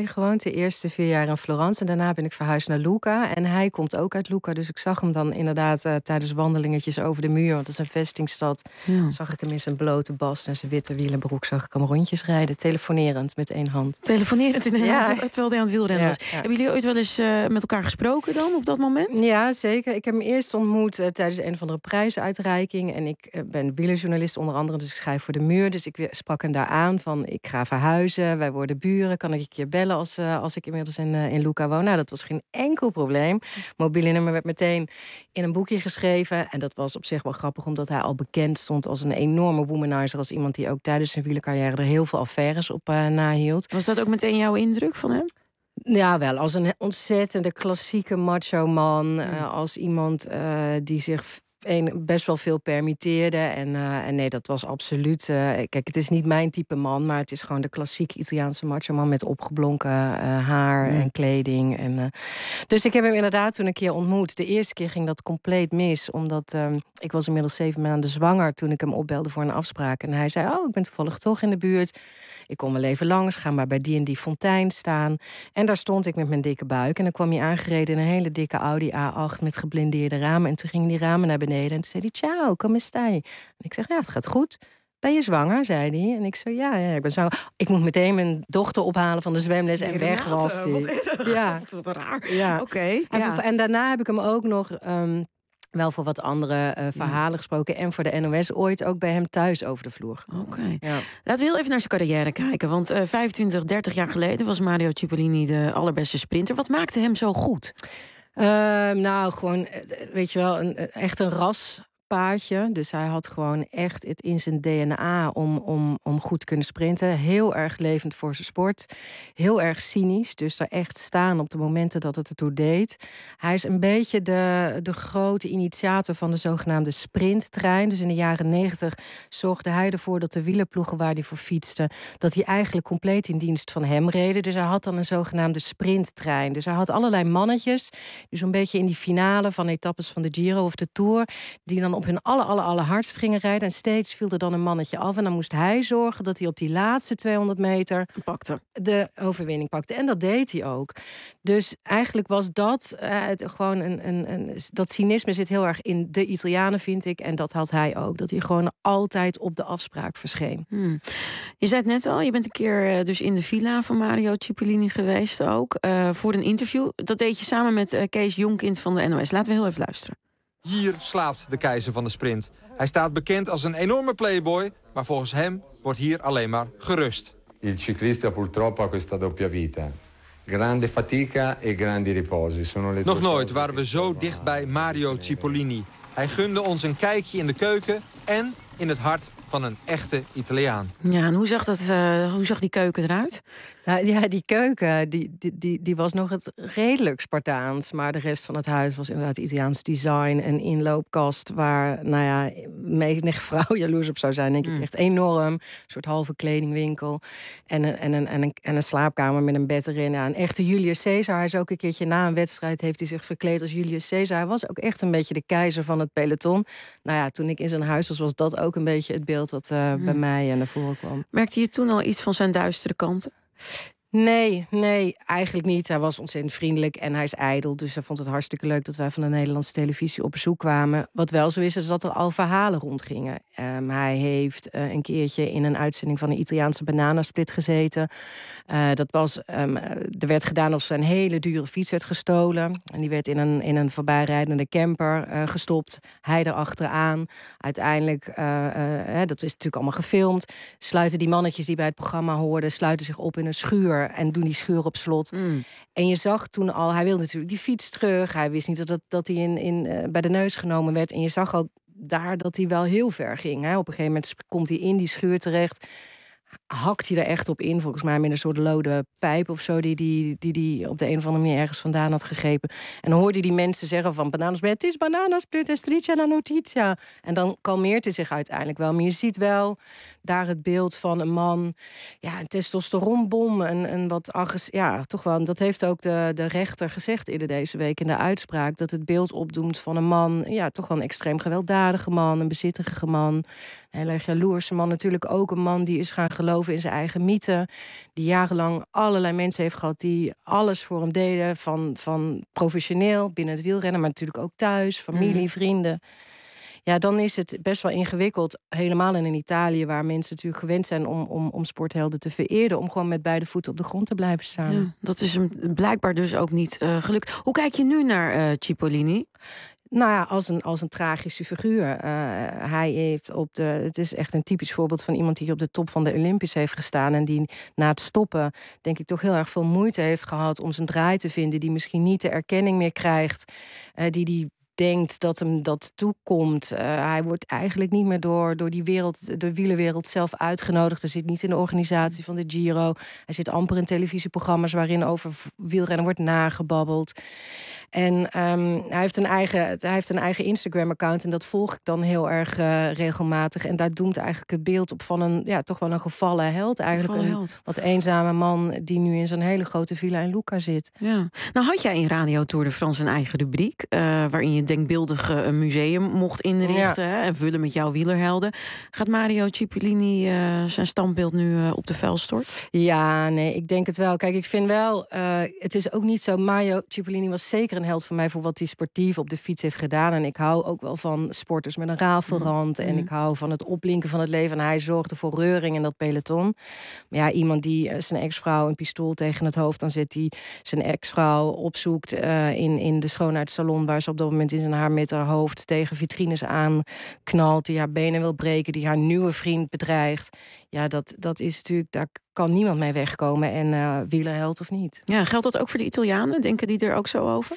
de eerste vier jaar in Florence. En daarna ben ik verhuisd naar Lucca. En hij komt ook uit Lucca. Dus ik zag hem dan inderdaad uh, tijdens wandelingetjes over de muur. Want het is een vestingstad. Ja. Zag ik hem in zijn blote bast en zijn witte wielenbroek. Zag ik hem rondjes rijden. Telefonerend met één hand. Telefonerend in de Ja. hand, terwijl hij aan het wielrennen Ja, was. ja. Hebben jullie ooit wel eens uh, met elkaar gesproken dan op dat moment? Ja, zeker. Ik heb hem eerst ontmoet uh, tijdens een of andere prijsuitreiking. En ik uh, ben wielerjournalist onder andere. Dus ik schrijf voor de muur. Dus ik sprak hem daar aan van ik ga verhuizen. Wij worden buren. Kan ik een keer bellen als, uh, als ik inmiddels in, uh, in Lucca woon? Nou, dat was geen enkel probleem. Mobiele nummer werd meteen in een boekje geschreven. En dat was op zich wel grappig, omdat hij al bekend stond als een enorme womanizer. Als iemand die ook tijdens zijn wielercarrière er heel veel affaires op uh, nahield. Was dat ook meteen jouw indruk van hem? Ja, wel. Als een ontzettende klassieke macho man. Uh, als iemand uh, die zich een, best wel veel permitteerde. En, uh, en nee, dat was absoluut... Uh, kijk, het is niet mijn type man, maar het is gewoon de klassieke Italiaanse macho man met opgeblonken uh, haar Ja. en kleding. En, uh, dus ik heb hem inderdaad toen een keer ontmoet. De eerste keer ging dat compleet mis, omdat uh, ik was inmiddels zeven maanden zwanger toen ik hem opbelde voor een afspraak. En hij zei, oh, ik ben toevallig toch in de buurt. Ik kom wel even langs, ga maar bij die en die fontein staan. En daar stond ik met mijn dikke buik. En dan kwam hij aangereden in een hele dikke Audi A acht met geblindeerde ramen. En toen gingen die ramen naar beneden. En toen zei hij, ciao, come stai? En ik zeg, ja, het gaat goed. Ben je zwanger, zei hij. En ik zei, ja, ja, ik ben zwanger. Ik moet meteen mijn dochter ophalen van de zwemles en weg was hij. Wat, ja. wat, wat raar. Ja. Oké. Okay, en, ja. en daarna heb ik hem ook nog... Um, wel voor wat andere uh, verhalen gesproken. En voor de N O S ooit ook bij hem thuis over de vloer. Oké. Okay. Ja. Laten we heel even naar zijn carrière kijken. Want uh, vijfentwintig, dertig jaar geleden was Mario Cipollini de allerbeste sprinter. Wat maakte hem zo goed? Uh, nou, gewoon, weet je wel, een, echt een ras... paardje. Dus hij had gewoon echt het in zijn D N A om, om, om goed te kunnen sprinten. Heel erg levend voor zijn sport. Heel erg cynisch. Dus daar echt staan op de momenten dat het ertoe deed. Hij is een beetje de, de grote initiator van de zogenaamde sprinttrein. Dus in de jaren negentig zorgde hij ervoor dat de wielerploegen waar hij voor fietste, dat hij eigenlijk compleet in dienst van hem reden. Dus hij had dan een zogenaamde sprinttrein. Dus hij had allerlei mannetjes die zo'n beetje in die finale van etappes van de Giro of de Tour, die dan op hun alle, alle, alle hardst gingen rijden. En steeds viel er dan een mannetje af. En dan moest hij zorgen dat hij op die laatste tweehonderd meter pakte. De overwinning pakte. En dat deed hij ook. Dus eigenlijk was dat uh, het, gewoon een, een, een... Dat cynisme zit heel erg in de Italianen, vind ik. En dat had hij ook. Dat hij gewoon altijd op de afspraak verscheen. Hmm. Je zei het net al, je bent een keer uh, dus in de villa van Mario Cipollini geweest ook. Uh, voor een interview. Dat deed je samen met uh, Kees Jonkind van de N O S. Laten we heel even luisteren. Hier slaapt de keizer van de sprint. Hij staat bekend als een enorme playboy, maar volgens hem wordt hier alleen maar gerust. Il ciclista purtroppo ha questa doppia vita. Grande fatica e grandi riposi. Sono le Nog nooit waren we zo dicht bij Mario Cipollini. Hij gunde ons een kijkje in de keuken en in het hart van een echte Italiaan. Ja, en hoe zag, dat, uh, hoe zag die keuken eruit? Nou, ja, die keuken die, die, die, die was nog het redelijk Spartaans. Maar de rest van het huis was inderdaad Italiaans design. Een inloopkast waar, nou ja, menige vrouw jaloers op zou zijn. Denk ik, echt enorm. Een soort halve kledingwinkel. En een, en, een, en, een, en een slaapkamer met een bed erin. Ja, een echte Julius Caesar. Hij is ook een keertje na een wedstrijd heeft hij zich verkleed als Julius Caesar. Hij was ook echt een beetje de keizer van het peloton. Nou ja, toen ik in zijn huis was, was dat ook een beetje het beeld wat uh, mm. bij mij naar voren kwam. Merkte je toen al iets van zijn duistere kanten? Nee, nee, eigenlijk niet. Hij was ontzettend vriendelijk en hij is ijdel. Dus hij vond het hartstikke leuk dat wij van de Nederlandse televisie op bezoek kwamen. Wat wel zo is, is dat er al verhalen rondgingen. Um, hij heeft uh, een keertje in een uitzending van een Italiaanse bananasplit gezeten. Uh, dat was, um, er werd gedaan of zijn hele dure fiets werd gestolen. En die werd in een, in een voorbijrijdende camper uh, gestopt. Hij erachteraan. Uiteindelijk, uh, uh, dat is natuurlijk allemaal gefilmd. Sluiten die mannetjes die bij het programma hoorden, sluiten zich op in een schuur. En doen die schuur op slot. Mm. En je zag toen al, hij wilde natuurlijk die fiets terug. Hij wist niet dat, dat, dat hij in, in, uh, bij de neus genomen werd. En je zag al daar dat hij wel heel ver ging. Hè. Op een gegeven moment komt hij in die schuur terecht. Hakt hij er echt op in, volgens mij met een soort lode pijp of zo, die die, die, die op de een of andere manier ergens vandaan had gegrepen. En dan hoorde hij die mensen zeggen van bananasplit, het is bananasplit, è striscia la notizia. En dan kalmeert hij zich uiteindelijk wel. Maar je ziet wel daar het beeld van een man, ja, een testosteronbom, een, een wat agres, ja, toch wel. Dat heeft ook de, de rechter gezegd eerder deze week in de uitspraak, dat het beeld opdoemt van een man, ja, toch wel een extreem gewelddadige man, een bezittige man, een heel erg jaloerse man. Natuurlijk ook een man die is gaan geloven in zijn eigen mythe. Die jarenlang allerlei mensen heeft gehad die alles voor hem deden. Van, van professioneel, binnen het wielrennen, maar natuurlijk ook thuis, familie, mm. vrienden. Ja, dan is het best wel ingewikkeld, helemaal in Italië, waar mensen natuurlijk gewend zijn om, om, om sporthelden te vereren, om gewoon met beide voeten op de grond te blijven staan. Ja, dat is hem blijkbaar dus ook niet uh, gelukt. Hoe kijk je nu naar uh, Cipollini? Nou ja, als een, als een tragische figuur. Uh, hij heeft op de. Het is echt een typisch voorbeeld van iemand die op de top van de Olympisch heeft gestaan. En die na het stoppen, denk ik, toch heel erg veel moeite heeft gehad om zijn draai te vinden. Die misschien niet de erkenning meer krijgt. Uh, die die denkt dat hem dat toekomt. Uh, hij wordt eigenlijk niet meer door, door die wereld, de wielerwereld zelf uitgenodigd. Hij zit niet in de organisatie van de Giro. Hij zit amper in televisieprogramma's waarin over wielrennen wordt nagebabbeld. En um, hij heeft een eigen, hij heeft een eigen Instagram-account en dat volg ik dan heel erg uh, regelmatig. En daar doemt eigenlijk het beeld op van een, ja, toch wel een gevallen held. Eigenlijk gevallen een held. Wat eenzame man die nu in zo'n hele grote villa in Lucca zit. Ja. Nou had jij in Radio Tour de France een eigen rubriek, uh, waarin je denkbeeldig een museum mocht inrichten, ja. hè, en vullen met jouw wielerhelden. Gaat Mario Cipollini uh, zijn standbeeld nu uh, op de vuilstort? Ja, nee, ik denk het wel. Kijk, ik vind wel, uh, het is ook niet zo. Mario Cipollini was zeker een held voor mij voor wat hij sportief op de fiets heeft gedaan. En ik hou ook wel van sporters met een rafelrand. Mm-hmm. En ik hou van het opblinken van het leven. En hij zorgde voor reuring in dat peloton. Maar ja, iemand die zijn ex-vrouw een pistool tegen het hoofd, dan zit die zijn ex-vrouw opzoekt uh, in, in de schoonheidssalon, waar ze op dat moment in zijn haar met haar hoofd tegen vitrines aanknalt, die haar benen wil breken, die haar nieuwe vriend bedreigt. Ja, dat, dat is natuurlijk, daar kan niemand mee wegkomen. En uh, wielerheld of niet. Ja, geldt dat ook voor de Italianen? Denken die er ook zo over?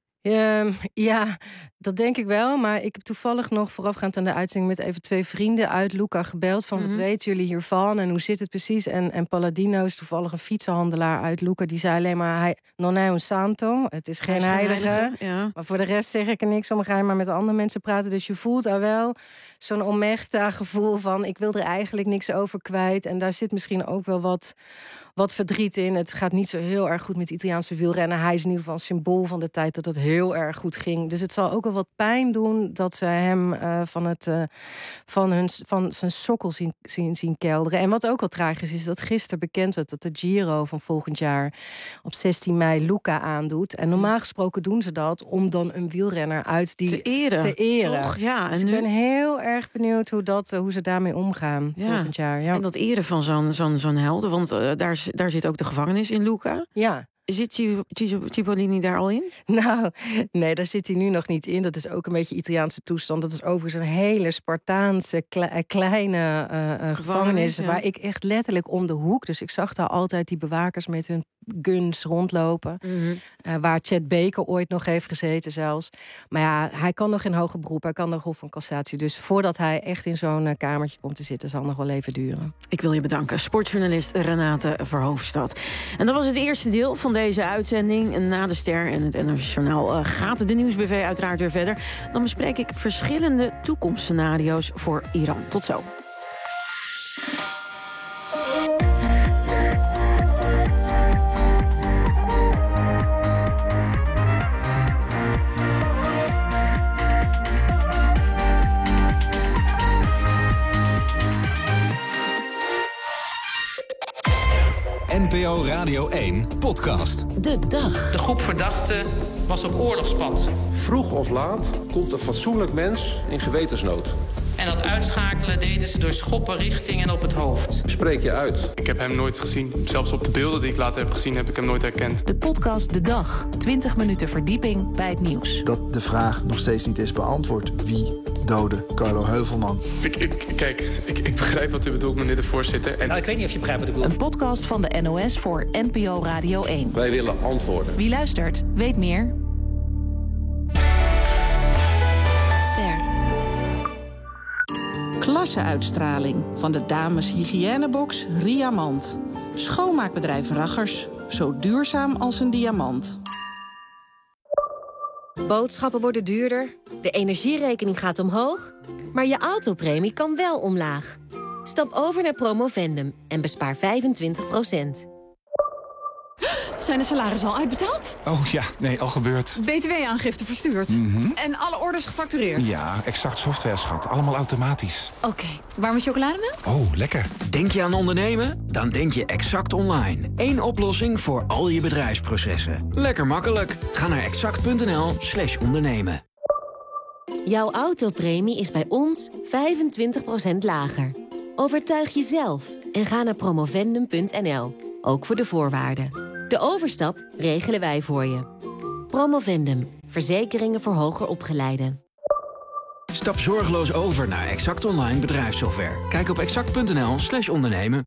Um, ja, dat denk ik wel. Maar ik heb toevallig nog voorafgaand aan de uitzending met even twee vrienden uit Lucca gebeld. Van mm-hmm. wat weten jullie hiervan en hoe zit het precies? En, en Palladino is toevallig een fietsenhandelaar uit Lucca. Die zei alleen maar, hij, non è un santo. Het is geen heilige. heilige ja. Maar voor de rest zeg ik er niks om. Ga je maar met andere mensen praten. Dus je voelt daar wel zo'n omerta gevoel van, ik wil er eigenlijk niks over kwijt. En daar zit misschien ook wel wat, wat verdriet in. Het gaat niet zo heel erg goed met Italiaanse wielrennen. Hij is in ieder geval een symbool van de tijd dat het heel erg goed ging. Dus het zal ook wel wat pijn doen dat ze hem uh, van, het, uh, van, hun, van zijn sokkel zien, zien, zien kelderen. En wat ook wel tragisch is, dat gisteren bekend werd dat de Giro van volgend jaar op zestien mei Lucca aandoet. En normaal gesproken doen ze dat om dan een wielrenner uit die te eren. Te eren. Toch? Ja, dus en ik nu... ben heel erg benieuwd hoe, dat, uh, hoe ze daarmee omgaan ja. volgend jaar. Ja. En dat eren van zo'n, zo'n, zo'n helden, want uh, daar, daar zit ook de gevangenis in Lucca. Ja. Zit Cipollini daar al in? Nou, nee, daar zit hij nu nog niet in. Dat is ook een beetje Italiaanse toestand. Dat is overigens een hele Spartaanse, kle- kleine uh, gevangenis... gevangenis ja. waar ik echt letterlijk om de hoek... dus ik zag daar altijd die bewakers met hun guns rondlopen. Mm-hmm. Uh, waar Chet Baker ooit nog heeft gezeten zelfs. Maar ja, hij kan nog in hoger beroep. Hij kan nog Hof van Cassatie. Dus voordat hij echt in zo'n uh, kamertje komt te zitten... zal nog wel even duren. Ik wil je bedanken, sportjournalist Renate Verhoofdstad. En dat was het eerste deel van deze uitzending. Na de ster en het N O S-journaal uh, gaat de Nieuws B V uiteraard weer verder. Dan bespreek ik verschillende toekomstscenario's voor Iran. Tot zo. N P O Radio één podcast. De dag. De groep verdachten was op oorlogspad. Vroeg of laat komt een fatsoenlijk mens in gewetensnood. En dat uitschakelen deden ze door schoppen richting en op het hoofd. Spreek je uit. Ik heb hem nooit gezien. Zelfs op de beelden die ik later heb gezien heb ik hem nooit herkend. De podcast De Dag. twintig minuten verdieping bij het nieuws. Dat de vraag nog steeds niet is beantwoord. Wie doodde Carlo Heuvelman? Ik, ik, kijk, ik, ik begrijp wat u bedoelt, meneer de voorzitter. En... Nou, ik weet niet of je begrijpt wat ik bedoel. Een podcast van de N O S voor N P O Radio één. Wij willen antwoorden. Wie luistert, weet meer. Klasseuitstraling van de dames hygiënebox Riamant. Schoonmaakbedrijf Raggers, zo duurzaam als een diamant. Boodschappen worden duurder, de energierekening gaat omhoog, maar je autopremie kan wel omlaag. Stap over naar Promovendum en bespaar vijfentwintig procent. Zijn de salarissen al uitbetaald? Oh ja, nee, al gebeurd. B T W-aangifte verstuurd? Mm-hmm. En alle orders gefactureerd? Ja, Exact software, schat. Allemaal automatisch. Oké, okay. Warme chocolademelk? Oh, lekker. Denk je aan ondernemen? Dan denk je Exact Online. Eén oplossing voor al je bedrijfsprocessen. Lekker makkelijk. Ga naar exact.nl slash ondernemen. Jouw autopremie is bij ons vijfentwintig procent lager. Overtuig jezelf en ga naar promovendum punt n l. Ook voor de voorwaarden. De overstap regelen wij voor je. Promovendum. Verzekeringen voor hoger opgeleiden. Stap zorgeloos over naar Exact Online bedrijfssoftware. Kijk op exact.nl slash ondernemen.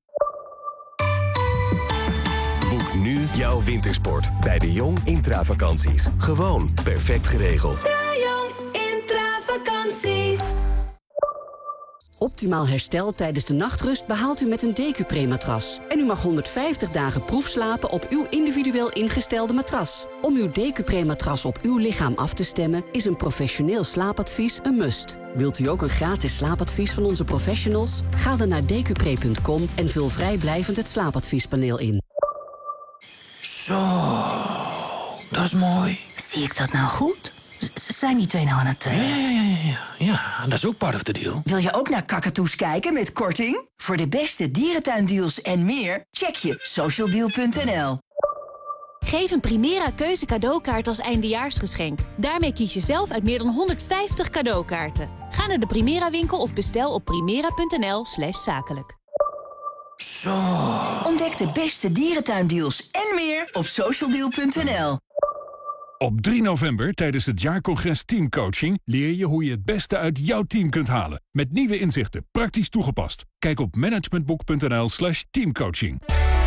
Boek nu jouw wintersport bij De Jong Intravakanties. Gewoon perfect geregeld. De Jong Intravakanties. Optimaal herstel tijdens de nachtrust behaalt u met een Decupre-matras. En u mag honderdvijftig dagen proefslapen op uw individueel ingestelde matras. Om uw Decupre-matras op uw lichaam af te stemmen is een professioneel slaapadvies een must. Wilt u ook een gratis slaapadvies van onze professionals? Ga dan naar decupre punt com en vul vrijblijvend het slaapadviespaneel in. Zo, dat is mooi. Zie ik dat nou goed? Zijn die twee nou aan het tweeën? Ja, ja, ja, ja, ja, dat is ook part of the deal. Wil je ook naar kakatoes kijken met korting? Voor de beste dierentuindeals en meer, check je social deal punt n l. Geef een Primera Keuze cadeaukaart als eindejaarsgeschenk. Daarmee kies je zelf uit meer dan honderdvijftig cadeaukaarten. Ga naar de Primera winkel of bestel op primera punt n l slash zakelijk. Zo. Ontdek de beste dierentuindeals en meer op social deal punt n l. Op drie november tijdens het jaarcongres Teamcoaching leer je hoe je het beste uit jouw team kunt halen. Met nieuwe inzichten, praktisch toegepast. Kijk op managementboek punt n l slash teamcoaching.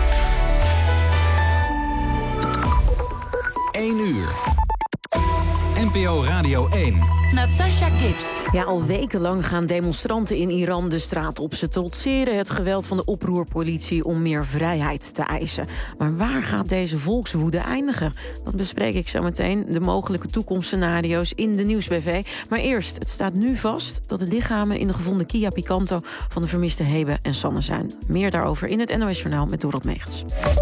één uur. N P O Radio één. Natasha Gibbs. Ja, al wekenlang gaan demonstranten in Iran de straat op. Ze trotseren het geweld van de oproerpolitie om meer vrijheid te eisen. Maar waar gaat deze volkswoede eindigen? Dat bespreek ik zo meteen. De mogelijke toekomstscenario's in de Nieuwsbv. Maar eerst, het staat nu vast dat de lichamen in de gevonden Kia Picanto van de vermiste Hebe en Sanne zijn. Meer daarover in het N O S Journaal met Dorot Megens.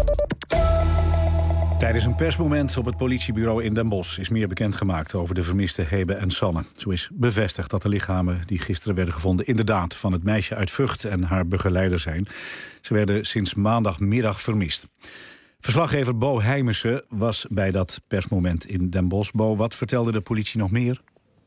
Tijdens een persmoment op het politiebureau in Den Bosch is meer bekendgemaakt over de vermiste Hebe en Sanne. Zo is bevestigd dat de lichamen die gisteren werden gevonden inderdaad van het meisje uit Vught en haar begeleider zijn. Ze werden sinds maandagmiddag vermist. Verslaggever Bo Heijmissen was bij dat persmoment in Den Bosch. Bo, wat vertelde de politie nog meer?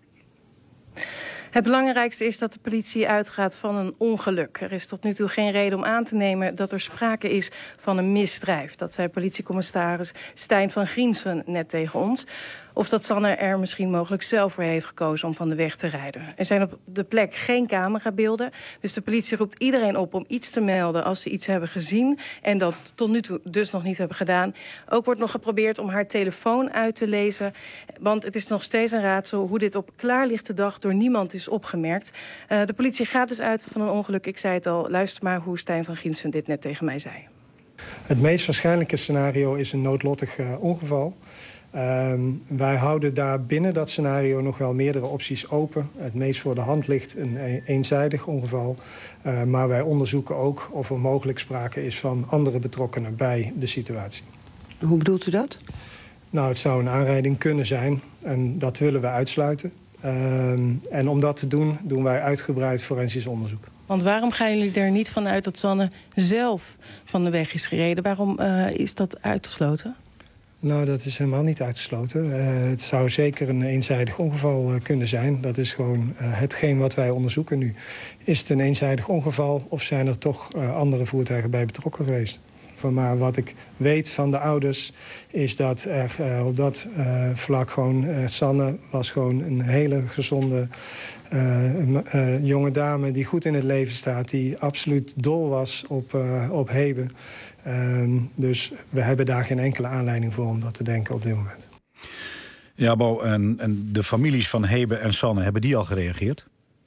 Het belangrijkste is dat de politie uitgaat van een ongeluk. Er is tot nu toe geen reden om aan te nemen dat er sprake is van een misdrijf. Dat zei politiecommissaris Stijn van Griensven net tegen ons. Of dat Sanne er misschien mogelijk zelf voor heeft gekozen om van de weg te rijden. Er zijn op de plek geen camerabeelden. Dus de politie roept iedereen op om iets te melden als ze iets hebben gezien. En dat tot nu toe dus nog niet hebben gedaan. Ook wordt nog geprobeerd om haar telefoon uit te lezen. Want het is nog steeds een raadsel hoe dit op klaarlichte dag door niemand is opgemerkt. Uh, de politie gaat dus uit van een ongeluk. Ik zei het al, luister maar hoe Stijn van Griensven dit net tegen mij zei. Het meest waarschijnlijke scenario is een noodlottig uh, ongeval. Um, wij houden daar binnen dat scenario nog wel meerdere opties open. Het meest voor de hand ligt een eenzijdig ongeval. Uh, maar wij onderzoeken ook of er mogelijk sprake is van andere betrokkenen bij de situatie. Hoe bedoelt u dat? Nou, het zou een aanrijding kunnen zijn en dat willen we uitsluiten. Um, en om dat te doen, doen wij uitgebreid forensisch onderzoek. Want waarom gaan jullie er niet vanuit dat Sanne zelf van de weg is gereden? Waarom uh, is dat uitgesloten? Nou, dat is helemaal niet uitgesloten. Uh, het zou zeker een eenzijdig ongeval uh, kunnen zijn. Dat is gewoon uh, hetgeen wat wij onderzoeken nu. Is het een eenzijdig ongeval of zijn er toch uh, andere voertuigen bij betrokken geweest? Maar wat ik weet van de ouders is dat er uh, op dat uh, vlak gewoon... Uh, Sanne was gewoon een hele gezonde uh, uh, jonge dame die goed in het leven staat. Die absoluut dol was op, uh, op Hebe. Uh, dus we hebben daar geen enkele aanleiding voor om dat te denken op dit moment. Ja, Bo, en, en de families van Hebe en Sanne, hebben die al gereageerd?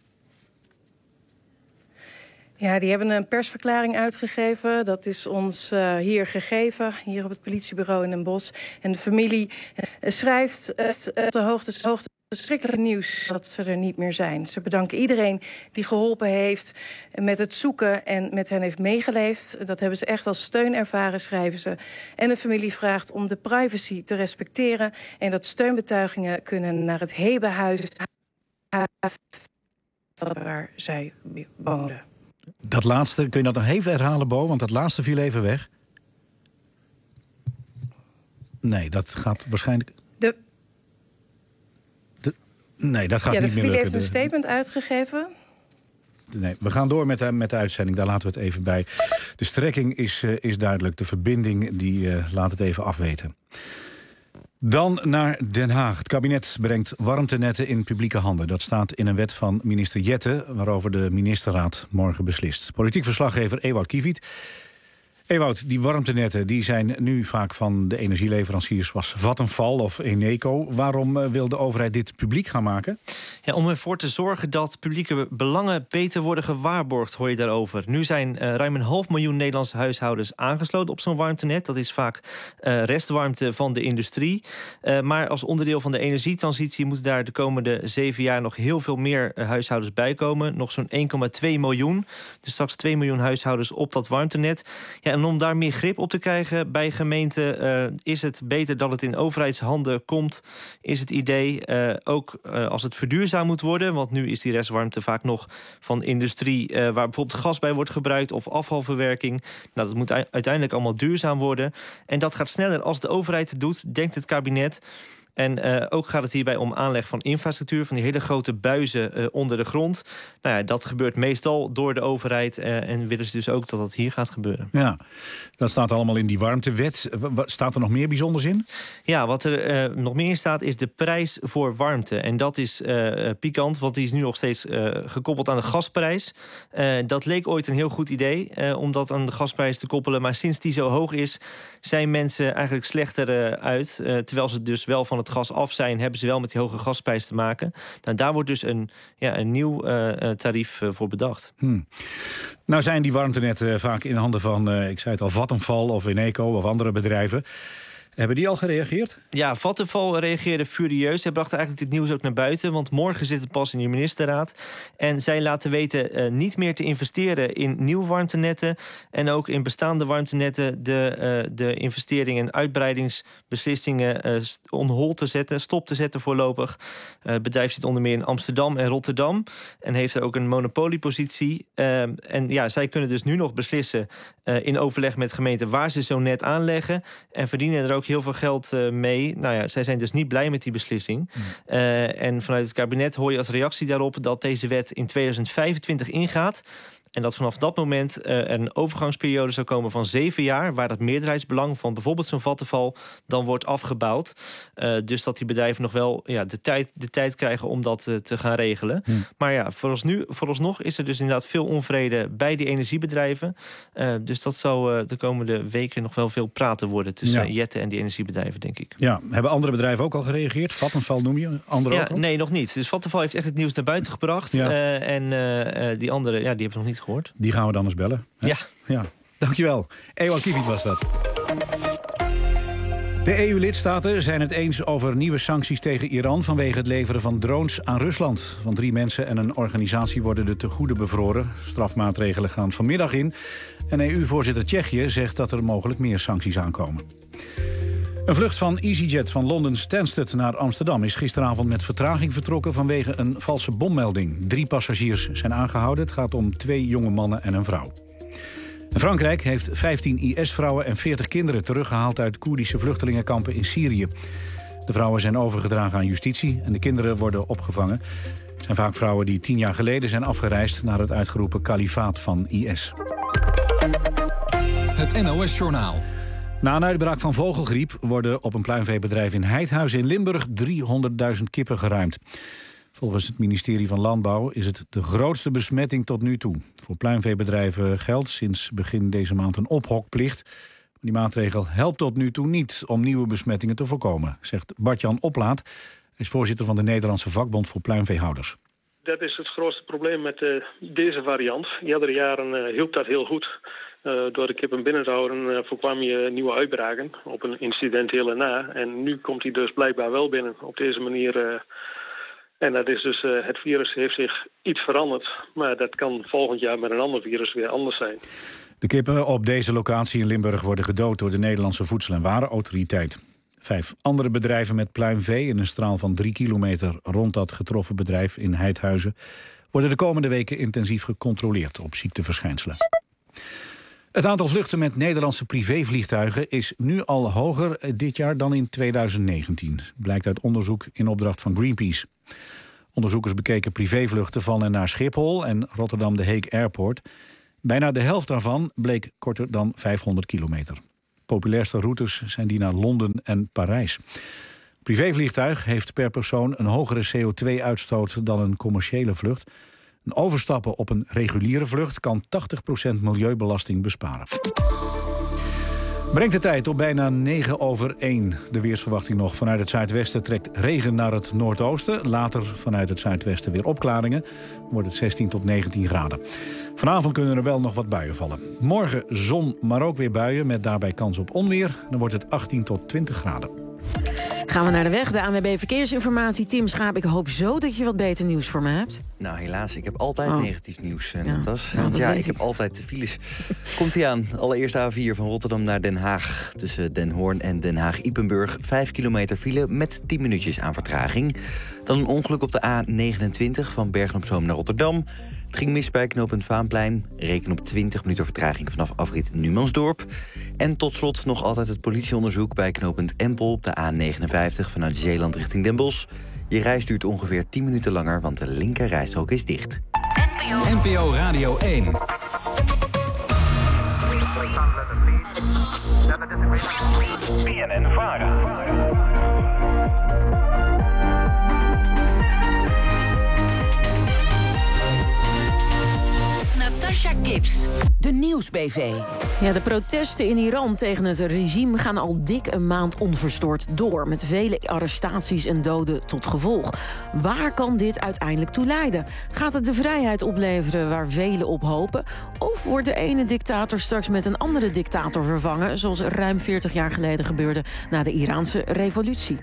Ja, die hebben een persverklaring uitgegeven. Dat is ons uh, hier gegeven, hier op het politiebureau in Den Bosch. En de familie uh, schrijft uh, op de hoogte, hoogte verschrikkelijk nieuws dat ze er niet meer zijn. Ze bedanken iedereen die geholpen heeft met het zoeken en met hen heeft meegeleefd. Dat hebben ze echt als steun ervaren, schrijven ze. En de familie vraagt om de privacy te respecteren en dat steunbetuigingen kunnen naar het Hebehuis waar zij woonden. Dat laatste, kun je dat nog even herhalen, Bo? Want dat laatste viel even weg. Nee, dat gaat waarschijnlijk... De... De... Nee, dat gaat ja, niet meer lukken. De familie heeft een statement uitgegeven. Nee, we gaan door met de, met de uitzending, daar laten we het even bij. De strekking is, uh, is duidelijk, de verbinding die uh, laat het even afweten. Dan naar Den Haag. Het kabinet brengt warmtenetten in publieke handen. Dat staat in een wet van minister Jette, waarover de ministerraad morgen beslist. Politiek verslaggever Ewout Kiviet. Ewout, die warmtenetten die zijn nu vaak van de energieleveranciers zoals Vattenfall of Eneco. Waarom wil de overheid dit publiek gaan maken? Ja, om ervoor te zorgen dat publieke belangen beter worden gewaarborgd, hoor je daarover. Nu zijn uh, ruim een half miljoen Nederlandse huishoudens aangesloten op zo'n warmtenet. Dat is vaak uh, restwarmte van de industrie. Uh, maar als onderdeel van de energietransitie moeten daar de komende zeven jaar nog heel veel meer uh, huishoudens bij komen. Nog zo'n één komma twee miljoen. Dus straks twee miljoen huishoudens op dat warmtenet. Ja, en om daar meer grip op te krijgen bij gemeenten uh, is het beter dat het in overheidshanden komt, is het idee. Uh, ook uh, als het verduurzaamd moet worden, want nu is die restwarmte vaak nog van industrie uh, waar bijvoorbeeld gas bij wordt gebruikt of afvalverwerking. Nou, dat moet u- uiteindelijk allemaal duurzaam worden. En dat gaat sneller als de overheid het doet, denkt het kabinet. En uh, ook gaat het hierbij om aanleg van infrastructuur, van die hele grote buizen uh, onder de grond. Nou ja, dat gebeurt meestal door de overheid uh, en willen ze dus ook dat dat hier gaat gebeuren. Ja, dat staat allemaal in die warmtewet. Wat staat er nog meer bijzonders in? Ja, wat er uh, nog meer in staat is de prijs voor warmte. En dat is uh, pikant, want die is nu nog steeds uh, gekoppeld aan de gasprijs. Uh, dat leek ooit een heel goed idee uh, om dat aan de gasprijs te koppelen. Maar sinds die zo hoog is, zijn mensen eigenlijk slechter uh, uit. Uh, terwijl ze dus wel van het gas af zijn, hebben ze wel met die hoge gasprijs te maken. Nou, daar wordt dus een, ja, een nieuw uh, tarief uh, voor bedacht. Hmm. Nou zijn die warmtenetten vaak in handen van, uh, ik zei het al, Vattenfall of Eneco of andere bedrijven. Hebben die al gereageerd? Ja, Vattenfall reageerde furieus. Zij brachten eigenlijk dit nieuws ook naar buiten, want morgen zit het pas in de ministerraad. En zij laten weten uh, niet meer te investeren in nieuwe warmtenetten en ook in bestaande warmtenetten de, uh, de investeringen en uitbreidingsbeslissingen uh, on hold te zetten, stop te zetten voorlopig. Uh, het bedrijf zit onder meer in Amsterdam en Rotterdam en heeft er ook een monopoliepositie. Uh, en ja, zij kunnen dus nu nog beslissen uh, in overleg met gemeenten waar ze zo'n net aanleggen en verdienen er ook heel veel geld uh, mee. Nou ja, zij zijn dus niet blij met die beslissing. Mm. Uh, en vanuit het kabinet hoor je als reactie daarop dat deze wet in tweeduizend vijfentwintig ingaat. En dat vanaf dat moment uh, er een overgangsperiode zou komen van zeven jaar, waar dat meerderheidsbelang van bijvoorbeeld zo'n Vattenfall dan wordt afgebouwd. Uh, dus dat die bedrijven nog wel ja, de, tijd, de tijd krijgen om dat uh, te gaan regelen. Hmm. Maar ja, vooralsnu, vooralsnog is er dus inderdaad veel onvrede bij die energiebedrijven. Uh, dus dat zal uh, de komende weken nog wel veel praten worden tussen ja. Jette en die energiebedrijven, denk ik. Ja, hebben andere bedrijven ook al gereageerd? Vattenfall noem je? Andere ja, ook al? Nee, nog niet. Dus Vattenfall heeft echt het nieuws naar buiten gebracht. Ja. Uh, en uh, die andere, ja, die hebben we nog niet gehoord. Die gaan we dan eens bellen. Hè? Ja. ja. Dankjewel. Ewout Kiviet was dat. De E U-lidstaten zijn het eens over nieuwe sancties tegen Iran vanwege het leveren van drones aan Rusland. Van drie mensen en een organisatie worden de tegoeden bevroren. Strafmaatregelen gaan vanmiddag in. En E U-voorzitter Tsjechië zegt dat er mogelijk meer sancties aankomen. Een vlucht van EasyJet van Londen Stansted naar Amsterdam is gisteravond met vertraging vertrokken vanwege een valse bommelding. Drie passagiers zijn aangehouden. Het gaat om twee jonge mannen en een vrouw. En Frankrijk heeft vijftien I S-vrouwen en veertig kinderen teruggehaald uit Koerdische vluchtelingenkampen in Syrië. De vrouwen zijn overgedragen aan justitie en de kinderen worden opgevangen. Het zijn vaak vrouwen die tien jaar geleden zijn afgereisd naar het uitgeroepen kalifaat van I S. Het N O S-journaal. Na een uitbraak van vogelgriep worden op een pluimveebedrijf in Heidhuizen in Limburg driehonderdduizend kippen geruimd. Volgens het ministerie van Landbouw is het de grootste besmetting tot nu toe. Voor pluimveebedrijven geldt sinds begin deze maand een ophokplicht. Die maatregel helpt tot nu toe niet om nieuwe besmettingen te voorkomen, zegt Bart-Jan Oplaat. Hij is voorzitter van de Nederlandse vakbond voor pluimveehouders. Dat is het grootste probleem met uh, deze variant. Die andere jaren uh, hielp dat heel goed. Uh, door de kippen binnen te houden uh, voorkwam je nieuwe uitbraken op een incidentele na. En nu komt hij dus blijkbaar wel binnen. Op deze manier uh, En dat is dus, uh, het virus heeft zich iets veranderd. Maar dat kan volgend jaar met een ander virus weer anders zijn. De kippen op deze locatie in Limburg worden gedood door de Nederlandse Voedsel- en Warenautoriteit. Vijf andere bedrijven met pluimvee in een straal van drie kilometer rond dat getroffen bedrijf in Heidhuizen worden de komende weken intensief gecontroleerd op ziekteverschijnselen. Het aantal vluchten met Nederlandse privévliegtuigen is nu al hoger dit jaar dan in tweeduizend negentien. Blijkt uit onderzoek in opdracht van Greenpeace. Onderzoekers bekeken privévluchten van en naar Schiphol en Rotterdam de Hague Airport. Bijna de helft daarvan bleek korter dan vijfhonderd kilometer. Populairste routes zijn die naar Londen en Parijs. Privévliegtuig heeft per persoon een hogere C O twee uitstoot dan een commerciële vlucht. Een overstappen op een reguliere vlucht kan tachtig procent milieubelasting besparen. Brengt de tijd op bijna negen over één. De weersverwachting nog. Vanuit het zuidwesten trekt regen naar het noordoosten. Later vanuit het zuidwesten weer opklaringen. Wordt het zestien tot negentien graden. Vanavond kunnen er wel nog wat buien vallen. Morgen zon, maar ook weer buien met daarbij kans op onweer. Dan wordt het achttien tot twintig graden. Gaan we naar de weg, de A N W B Verkeersinformatie. Tim Schaap, ik hoop zo dat je wat beter nieuws voor me hebt. Nou, helaas. Ik heb altijd oh. negatief nieuws, uh, ja. Natas. Ja, Want ja, ik, ik heb altijd de files. Komt-ie aan. Allereerst A vier van Rotterdam naar Den Haag. Tussen Den Hoorn en Den Haag-Ipenburg. Vijf kilometer file met tien minuutjes aan vertraging. Dan een ongeluk op de A negenentwintig van Bergen-op-Zoom naar Rotterdam. Het ging mis bij knooppunt Vaanplein. Reken op twintig minuten vertraging vanaf afrit Numansdorp. En tot slot nog altijd het politieonderzoek bij knooppunt Empel op de A negenenvijftig vanuit Zeeland richting Den Bosch. Je reis duurt ongeveer tien minuten langer, want de linker rijstrook is dicht. N P O Radio één. B N N-Vara. Natasha Gibbs, de Nieuwsbv. Ja, de protesten in Iran tegen het regime gaan al dik een maand onverstoord door. Met vele arrestaties en doden tot gevolg. Waar kan dit uiteindelijk toe leiden? Gaat het de vrijheid opleveren waar velen op hopen? Of wordt de ene dictator straks met een andere dictator vervangen, zoals ruim veertig jaar geleden gebeurde na de Iraanse revolutie?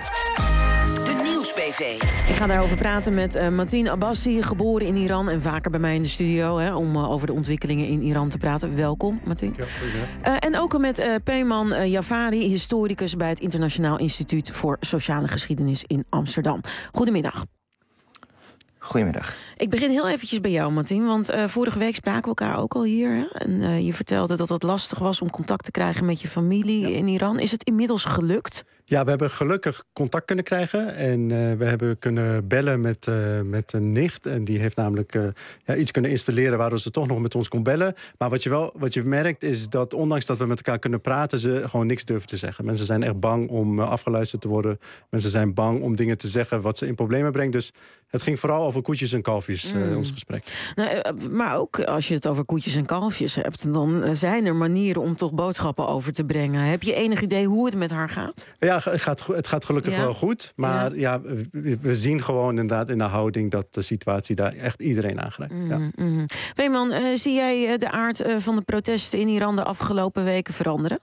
Ik ga daarover praten met uh, Mateen Abbasi, geboren in Iran en vaker bij mij in de studio, hè, om uh, over de ontwikkelingen in Iran te praten. Welkom, Mateen. Ja, uh, en ook met uh, Peyman uh, Javari, historicus bij het Internationaal Instituut voor Sociale Geschiedenis in Amsterdam. Goedemiddag. Goedemiddag. Ik begin heel eventjes bij jou, Mateen, want uh, vorige week spraken we elkaar ook al hier. Hè? En uh, je vertelde dat het lastig was om contact te krijgen met je familie ja. in Iran. Is het inmiddels gelukt? Ja, we hebben gelukkig contact kunnen krijgen. En uh, we hebben kunnen bellen met, uh, met een nicht. En die heeft namelijk uh, ja, iets kunnen installeren waardoor ze toch nog met ons kon bellen. Maar wat je wel wat je merkt is dat ondanks dat we met elkaar kunnen praten, ze gewoon niks durven te zeggen. Mensen zijn echt bang om uh, afgeluisterd te worden. Mensen zijn bang om dingen te zeggen wat ze in problemen brengt. Dus het ging vooral over koetjes en kalfjes, uh, mm. ons gesprek. Nou, maar ook als je het over koetjes en kalfjes hebt, dan zijn er manieren om toch boodschappen over te brengen. Heb je enig idee hoe het met haar gaat? Ja, het gaat, het gaat gelukkig ja. wel goed. Maar ja. ja we, we zien gewoon inderdaad in de houding dat de situatie daar echt iedereen aangrijpt. Mm, ja. mm. Peyman, uh, zie jij de aard uh, van de protesten in Iran de afgelopen weken veranderen?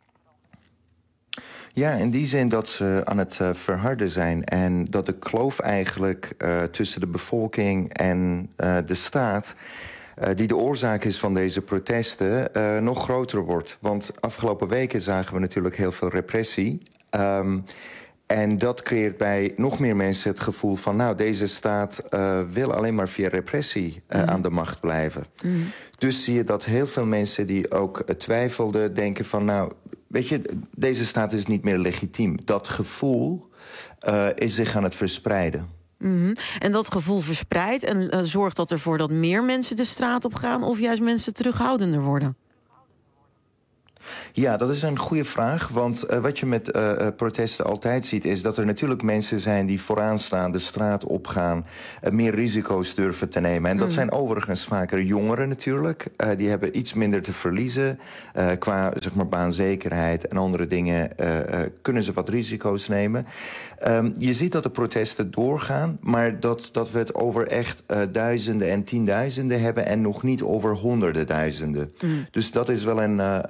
Ja, in die zin dat ze aan het uh, verharden zijn. En dat de kloof eigenlijk uh, tussen de bevolking en uh, de staat, Uh, die de oorzaak is van deze protesten, uh, nog groter wordt. Want afgelopen weken zagen we natuurlijk heel veel repressie. Um, en dat creëert bij nog meer mensen het gevoel van, nou, deze staat uh, wil alleen maar via repressie uh, mm. aan de macht blijven. Mm. Dus zie je dat heel veel mensen die ook uh, twijfelden, denken van, nou, weet je, deze staat is niet meer legitiem. Dat gevoel uh, is zich aan het verspreiden. Mm-hmm. En dat gevoel verspreidt en uh, zorgt dat ervoor dat meer mensen de straat op gaan, of juist mensen terughoudender worden? Ja, dat is een goede vraag. Want uh, wat je met uh, protesten altijd ziet, is dat er natuurlijk mensen zijn die vooraan staan, de straat opgaan, uh, meer risico's durven te nemen. En dat mm. zijn overigens vaker jongeren natuurlijk. Uh, die hebben iets minder te verliezen. Uh, qua zeg maar, baanzekerheid en andere dingen uh, uh, kunnen ze wat risico's nemen. Um, je ziet dat de protesten doorgaan, maar dat, dat we het over echt uh, duizenden en tienduizenden hebben en nog niet over honderden duizenden. Mm. Dus dat is wel een uh, uh, belangrijk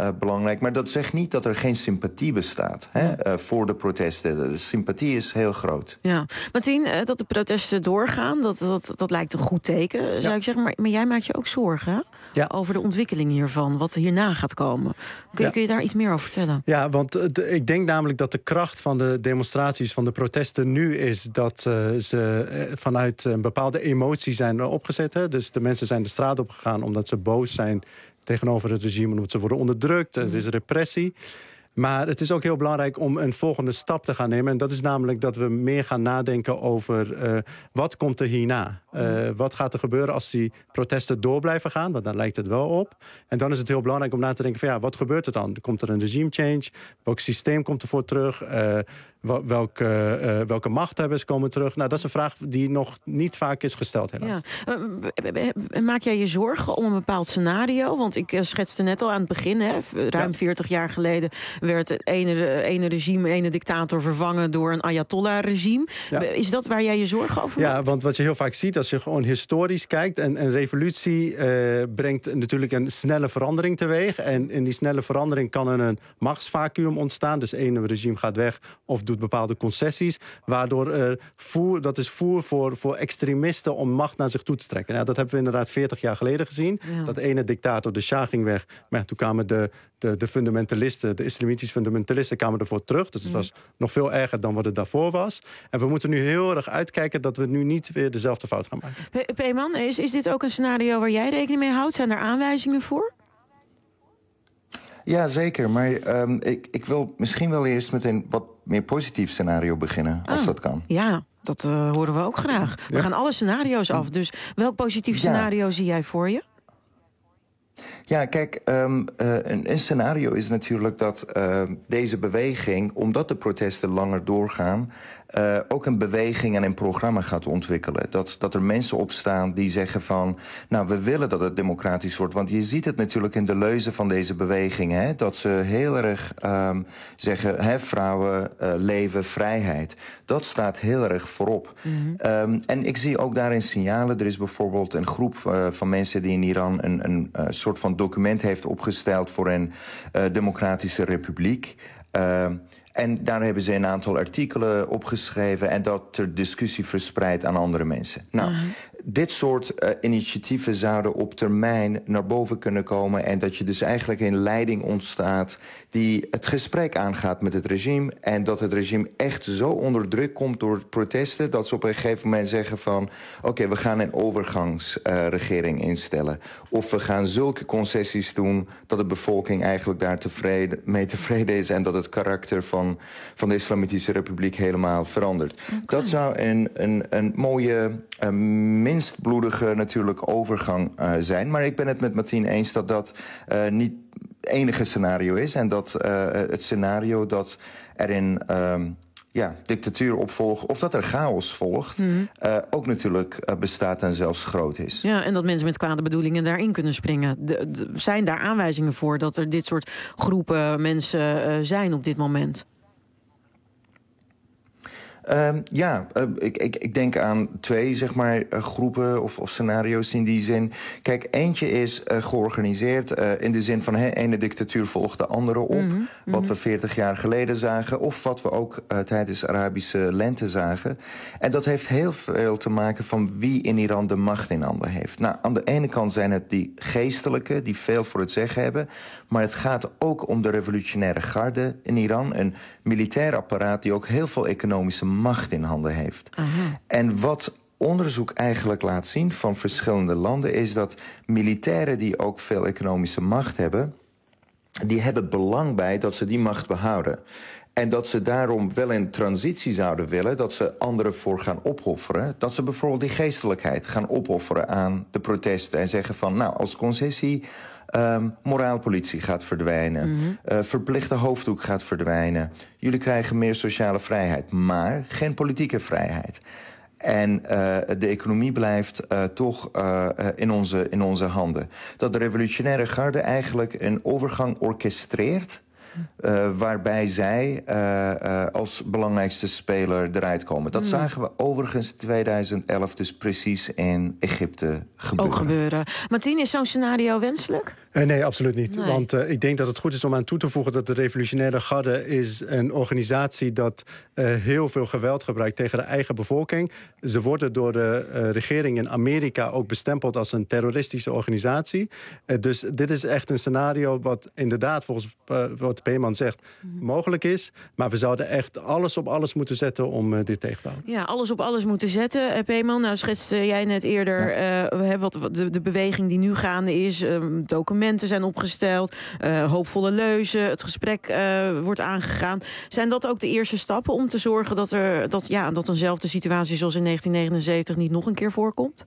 belangrijk. Maar dat zegt niet dat er geen sympathie bestaat hè, uh, voor de protesten. De sympathie is heel groot. Ja, Martien, uh, dat de protesten doorgaan, dat, dat, dat lijkt een goed teken, zou ja. ik zeggen. Maar, maar jij maakt je ook zorgen hè? Ja. over de ontwikkeling hiervan, wat hierna gaat komen. Kun je, ja. kun je daar iets meer over vertellen? Ja, want de, ik denk namelijk dat de kracht van de demonstraties, van de protesten nu is dat uh, ze uh, vanuit een bepaalde emotie zijn opgezet. Hè? Dus de mensen zijn de straat op gegaan omdat ze boos zijn tegenover het regime, omdat ze worden onderdrukt. Er is repressie. Maar het is ook heel belangrijk om een volgende stap te gaan nemen. En dat is namelijk dat we meer gaan nadenken over uh, wat komt er hierna. Uh, wat gaat er gebeuren als die protesten door blijven gaan? Want daar lijkt het wel op. En dan is het heel belangrijk om na te denken van ja, wat gebeurt er dan? Komt er een regime change? Welk systeem komt ervoor terug? Uh, welke, uh, welke machthebbers komen terug? Nou, dat is een vraag die nog niet vaak is gesteld helaas. Ja. Uh, maak jij je zorgen om een bepaald scenario? Want ik uh, schetste net al aan het begin, hè, ruim ja. veertig jaar geleden werd het ene, ene regime, ene dictator vervangen door een Ayatollah-regime. Ja. Is dat waar jij je zorgen over maakt? Ja, want wat je heel vaak ziet als je gewoon historisch kijkt, en een revolutie uh, brengt natuurlijk een snelle verandering teweeg. En in die snelle verandering kan er een machtsvacuum ontstaan. Dus één regime gaat weg of doet bepaalde concessies, waardoor er voer, dat is voer voor, voor extremisten om macht naar zich toe te trekken. Nou, dat hebben we inderdaad veertig jaar geleden gezien. Ja. Dat ene dictator, de Shah, ging weg. Maar ja, toen kwamen de, de, de fundamentalisten, de islamitische fundamentalisten, kwamen ervoor terug. Dus het was mm. nog veel erger dan wat het daarvoor was. En we moeten nu heel erg uitkijken dat we nu niet weer dezelfde fout gaan maken. Peeman, is, is dit ook een scenario waar jij rekening mee houdt? Zijn er aanwijzingen voor? Ja, zeker. Maar um, ik, ik wil misschien wel eerst met een wat meer positief scenario beginnen, als ah, dat kan. Ja, dat uh, horen we ook graag. We ja. gaan alle scenario's af. Dus welk positief scenario ja. zie jij voor je? Ja, kijk, um, uh, een, een scenario is natuurlijk dat uh, deze beweging, omdat de protesten langer doorgaan, Uh, ook een beweging en een programma gaat ontwikkelen. Dat, dat er mensen opstaan die zeggen van, nou, we willen dat het democratisch wordt. Want je ziet het natuurlijk in de leuzen van deze beweging, hè, dat ze heel erg um, zeggen, hè, vrouwen, uh, leven, vrijheid. Dat staat heel erg voorop. Mm-hmm. Um, en ik zie ook daarin signalen. Er is bijvoorbeeld een groep uh, van mensen die in Iran een, een uh, soort van document heeft opgesteld voor een uh, democratische republiek. Uh, En daar hebben ze een aantal artikelen opgeschreven en dat ter discussie verspreid aan andere mensen. Nou, uh-huh. dit soort uh, initiatieven zouden op termijn naar boven kunnen komen en dat je dus eigenlijk een leiding ontstaat die het gesprek aangaat met het regime en dat het regime echt zo onder druk komt door protesten dat ze op een gegeven moment zeggen van oké, okay, we gaan een overgangsregering uh, instellen. Of we gaan zulke concessies doen dat de bevolking eigenlijk daar tevreden, mee tevreden is en dat het karakter van, van de Islamitische Republiek helemaal verandert. Okay. Dat zou een, een, een mooie, uh, minst bloedige natuurlijk overgang uh, zijn. Maar ik ben het met Martien eens dat dat uh, niet het enige scenario is. En dat uh, het scenario dat er in um, ja, dictatuur opvolgt of dat er chaos volgt, mm-hmm. uh, ook natuurlijk uh, bestaat en zelfs groot is. Ja, en dat mensen met kwade bedoelingen daarin kunnen springen. De, de, zijn daar aanwijzingen voor dat er dit soort groepen mensen uh, zijn op dit moment? Uh, ja, uh, ik, ik, ik denk aan twee zeg maar, uh, groepen of, of scenario's in die zin. Kijk, eentje is uh, georganiseerd uh, in de zin van hè, ene dictatuur volgt de andere op. Mm-hmm. Wat we veertig jaar geleden zagen of wat we ook uh, tijdens de Arabische lente zagen. En dat heeft heel veel te maken van wie in Iran de macht in handen heeft. Nou, aan de ene kant zijn het die geestelijken die veel voor het zeggen hebben. Maar het gaat ook om de revolutionaire garde in Iran. Een militair apparaat die ook heel veel economische macht in handen heeft. Aha. En wat onderzoek eigenlijk laat zien van verschillende landen is dat militairen die ook veel economische macht hebben, die hebben belang bij dat ze die macht behouden. En dat ze daarom wel in transitie zouden willen, dat ze anderen voor gaan opofferen. Dat ze bijvoorbeeld die geestelijkheid gaan opofferen aan de protesten en zeggen van, nou, als concessie Um, moraalpolitie gaat verdwijnen. Mm-hmm. Uh, verplichte hoofddoek gaat verdwijnen. Jullie krijgen meer sociale vrijheid, maar geen politieke vrijheid. En uh, de economie blijft uh, toch uh, in, onze, in onze handen. Dat de revolutionaire garde eigenlijk een overgang orchestreert Uh, waarbij zij uh, uh, als belangrijkste speler eruit komen. Dat mm. zagen we overigens in tweeduizend elf dus precies in Egypte gebeuren. Ook gebeuren. Martien, is zo'n scenario wenselijk? Uh, nee, absoluut niet. Nee. Want uh, ik denk dat het goed is om aan toe te voegen dat de Revolutionaire Garde is een organisatie dat uh, heel veel geweld gebruikt tegen de eigen bevolking. Ze worden door de uh, regering in Amerika ook bestempeld als een terroristische organisatie. Uh, dus dit is echt een scenario wat inderdaad volgens uh, wat Peeman zegt mm. mogelijk is. Maar we zouden echt alles op alles moeten zetten om uh, dit tegen te houden. Ja, alles op alles moeten zetten. Uh, Peeman, nou schetste jij net eerder ja. uh, wat, wat de, de beweging die nu gaande is. Uh, documenten zijn opgesteld, uh, hoopvolle leuzen, het gesprek uh, wordt aangegaan. Zijn dat ook de eerste stappen om te zorgen dat er dat, ja, dat eenzelfde situatie zoals in negentien negenenzeventig niet nog een keer voorkomt?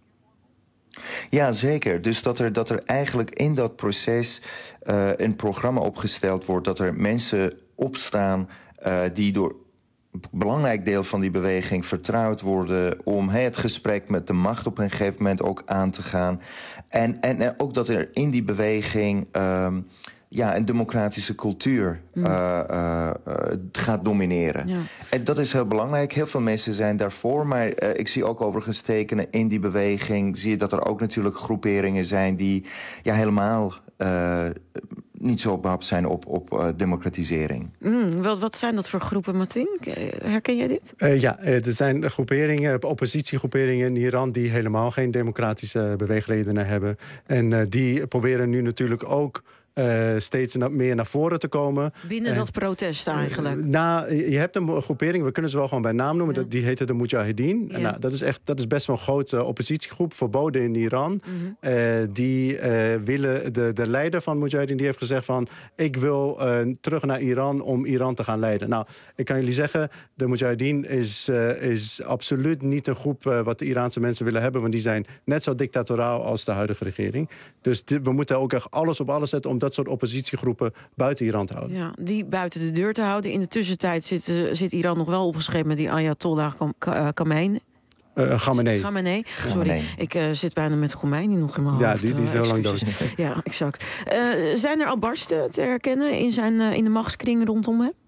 Ja, zeker. Dus dat er, dat er eigenlijk in dat proces uh, een programma opgesteld wordt, dat er mensen opstaan uh, die door een belangrijk deel van die beweging vertrouwd worden om hey, het gesprek met de macht op een gegeven moment ook aan te gaan. En, en, en ook dat er in die beweging um, ja, een democratische cultuur mm. uh, uh, uh, gaat domineren. Ja. En dat is heel belangrijk. Heel veel mensen zijn daarvoor. Maar uh, ik zie ook overigens tekenen in die beweging. Zie je dat er ook natuurlijk groeperingen zijn die ja, helemaal uh, niet zo behapt zijn op, op uh, democratisering. Mm, wat, wat zijn dat voor groepen, Martien? Herken jij dit? Uh, ja, er zijn groeperingen, oppositiegroeperingen in Iran die helemaal geen democratische beweegredenen hebben. En uh, die proberen nu natuurlijk ook Uh, steeds na, meer naar voren te komen. Binnen uh, dat protest eigenlijk? Uh, nou, je hebt een groepering, we kunnen ze wel gewoon bij naam noemen. Ja. Dat, die heette de Mujahideen. Ja. Nou, dat is echt, dat is best wel een grote oppositiegroep, verboden in Iran. Mm-hmm. Uh, die uh, willen, de, de leider van Mujahideen, die heeft gezegd van, ik wil uh, terug naar Iran om Iran te gaan leiden. Nou, ik kan jullie zeggen, de Mujahideen is, uh, is absoluut niet een groep uh, wat de Iraanse mensen willen hebben, want die zijn net zo dictatoraal als de huidige regering. Dus dit, we moeten ook echt alles op alles zetten om dat soort oppositiegroepen buiten Iran te houden. Ja, die buiten de deur te houden. In de tussentijd zit, uh, zit Iran nog wel opgeschreven met die Ayatollah Khamenei. Uh, Khamenei. Khamenei. Sorry, Khamenei. ik uh, zit bijna met Khomeini nog in mijn hoofd. Ja, die, die is heel uh, lang dood. Ja, exact. Uh, zijn er al barsten te herkennen in, zijn, uh, in de machtskring rondom hem?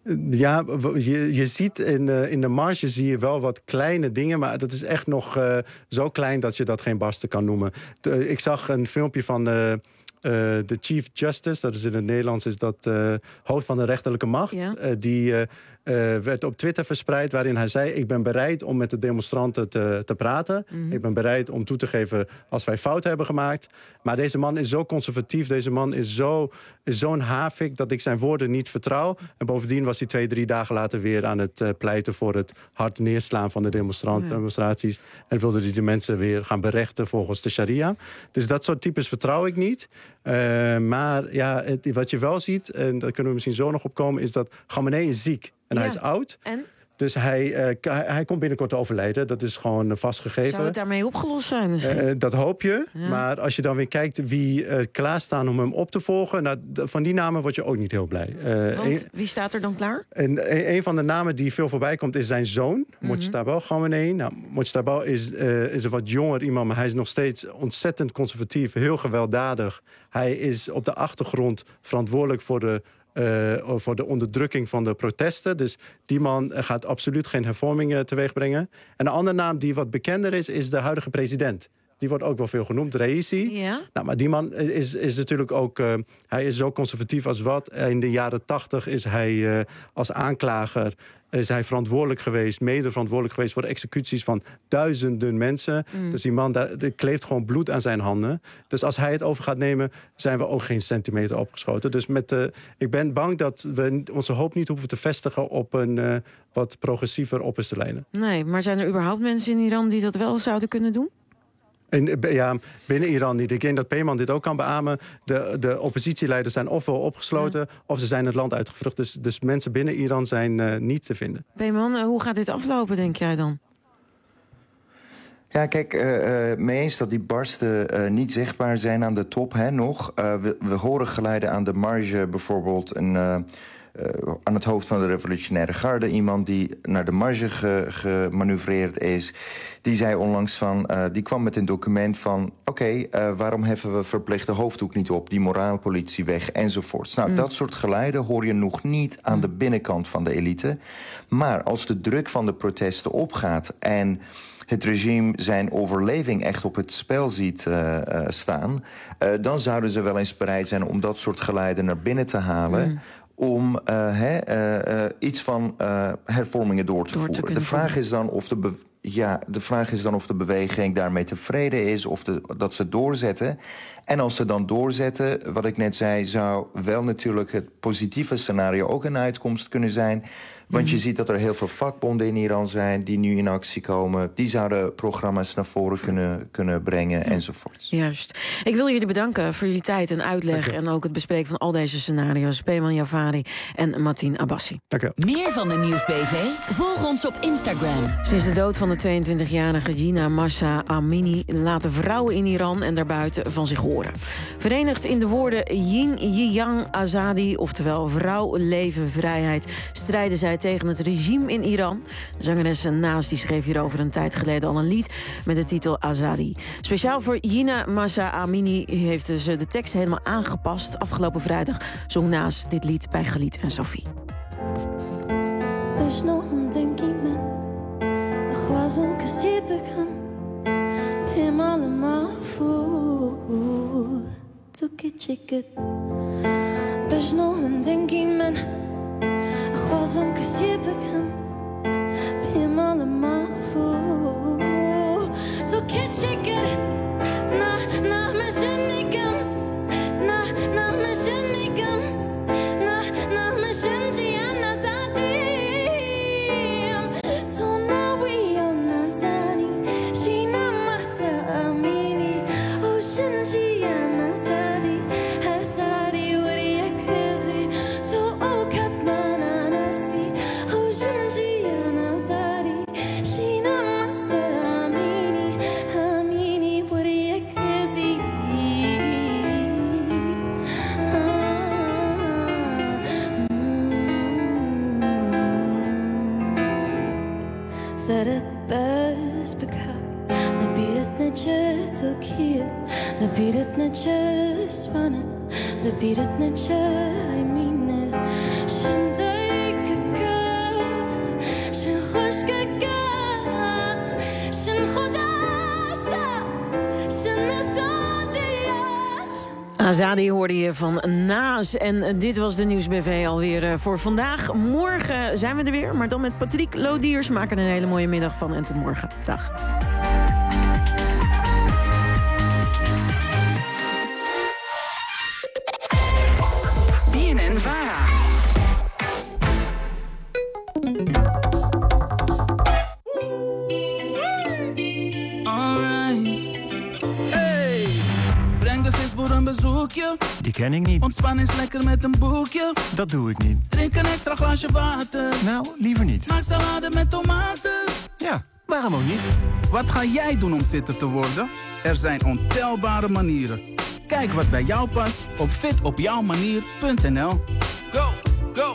Ja, je, je ziet in, uh, in de marge zie je wel wat kleine dingen, maar dat is echt nog uh, zo klein dat je dat geen barsten kan noemen. De, ik zag een filmpje van Uh, Uh, de Chief Justice, dat is in het Nederlands, is dat uh, hoofd van de rechterlijke macht. Ja. Uh, die uh, uh, werd op Twitter verspreid, waarin hij zei, ik ben bereid om met de demonstranten te, te praten. Mm-hmm. Ik ben bereid om toe te geven als wij fouten hebben gemaakt. Maar deze man is zo conservatief, deze man is, zo, is zo'n havik dat ik zijn woorden niet vertrouw. En bovendien was hij twee, drie dagen later weer aan het uh, pleiten voor het hard neerslaan van de demonstrant- ja. demonstraties. En wilde hij de mensen weer gaan berechten volgens de sharia. Dus dat soort types vertrouw ik niet. Uh, maar ja, het, wat je wel ziet, en daar kunnen we misschien zo nog op komen, is dat Khamenei is ziek en ja. hij is oud. En? Dus hij, uh, hij, hij komt binnenkort te overlijden. Dat is gewoon uh, vastgegeven. Zou het daarmee opgelost zijn misschien? Uh, dat hoop je. Ja. Maar als je dan weer kijkt wie uh, klaarstaan om hem op te volgen, nou, van die namen word je ook niet heel blij. Uh, Want een, wie staat er dan klaar? En een, een van de namen die veel voorbij komt is zijn zoon, mm-hmm. Mojtaba Khamenei. Nou, Mojtaba is, uh, is een wat jonger iemand, maar hij is nog steeds ontzettend conservatief, heel gewelddadig. Hij is op de achtergrond verantwoordelijk voor de Uh, voor de onderdrukking van de protesten. Dus die man gaat absoluut geen hervormingen teweeg brengen. En een andere naam die wat bekender is, is de huidige president. Die wordt ook wel veel genoemd, Raisi. Ja. Nou, maar die man is, is natuurlijk ook Uh, hij is zo conservatief als wat. In de jaren tachtig is hij uh, als aanklager is hij verantwoordelijk geweest, mede verantwoordelijk geweest voor de executies van duizenden mensen. Mm. Dus die man, daar, er kleeft gewoon bloed aan zijn handen. Dus als hij het over gaat nemen, zijn we ook geen centimeter opgeschoten. Dus met, uh, ik ben bang dat we onze hoop niet hoeven te vestigen op een uh, wat progressiever opperste lijnen. Nee, maar zijn er überhaupt mensen in Iran die dat wel zouden kunnen doen? En, ja, binnen Iran niet. Ik denk dat Peeman dit ook kan beamen. De, de oppositieleiders zijn ofwel opgesloten, ja. of ze zijn het land uitgevlucht. Dus, dus mensen binnen Iran zijn uh, niet te vinden. Peeman, uh, hoe gaat dit aflopen, denk jij dan? Ja, kijk, uh, uh, mee eens dat die barsten uh, niet zichtbaar zijn aan de top, hè, nog. Uh, we, we horen geluiden aan de marge, bijvoorbeeld een Uh, uh, aan het hoofd van de revolutionaire garde. Iemand die naar de marge ge, gemanoeuvreerd is. Die zei onlangs van, uh, die kwam met een document van... oké, okay, uh, waarom heffen we verplicht de hoofddoek niet op? Die moraalpolitie weg, enzovoorts. Nou, mm. dat soort geluiden hoor je nog niet aan mm. de binnenkant van de elite. Maar als de druk van de protesten opgaat en het regime zijn overleving echt op het spel ziet uh, uh, staan... Uh, dan zouden ze wel eens bereid zijn om dat soort geluiden naar binnen te halen... Mm. om uh, he, uh, uh, iets van uh, hervormingen door te door voeren. Te de vraag is dan of de... Be- Ja, de vraag is dan of de beweging daarmee tevreden is... of de, dat ze doorzetten. En als ze dan doorzetten, wat ik net zei... zou wel natuurlijk het positieve scenario ook een uitkomst kunnen zijn... Want je ziet dat er heel veel vakbonden in Iran zijn... die nu in actie komen. Die zouden programma's naar voren kunnen, kunnen brengen, enzovoorts. Juist. Ik wil jullie bedanken voor jullie tijd en uitleg... en ook het bespreken van al deze scenario's. Peyman Javari en Mateen Abbasi. Dank u. Meer van de Nieuwsbv? Volg ons op Instagram. Sinds de dood van de tweeëntwintigjarige Jina Mahsa Amini... laten vrouwen in Iran en daarbuiten van zich horen. Verenigd in de woorden Yin Yang Azadi... oftewel vrouw, leven, vrijheid... strijden zij tegen het regime in Iran. De zangeres Naas die schreef hierover een tijd geleden al een lied met de titel Azadi. Speciaal voor Jina Mahsa Amini heeft ze de tekst helemaal aangepast. Afgelopen vrijdag zong Naas dit lied bij Galit en Sophie. خوازم کسی بگم پیمال مافو تو که چکر نه نه مشن میگم نه نه مشن میگم نه نه مشن جیان نزدیم تو نویم نزنی شینا محسا امینی اوشن جیان نزدی هزاری وری کزی تو اوکت سر بس بکار لبیرت نجات وكيل لبيرت نجاس وانا لبيرت نجاي مين شن دايككا شن خوشككا شن خداسا شن نزادياش. Azadi hoorde je van Naas. En dit was de Nieuwsbv alweer voor vandaag. Morgen zijn we er weer, maar dan met Patrick Lodiers. Maak er een hele mooie middag van en tot morgen. Dag. B N N Vara. Een bezoekje. Die ken ik niet. Ontspan eens lekker met een boekje. Dat doe ik niet. Drink een extra glaasje water. Nou, liever niet. Maak salade met tomaten. Ja, waarom ook niet? Wat ga jij doen om fitter te worden? Er zijn ontelbare manieren. Kijk wat bij jou past op fit op jouw manier punt n l. Go, go!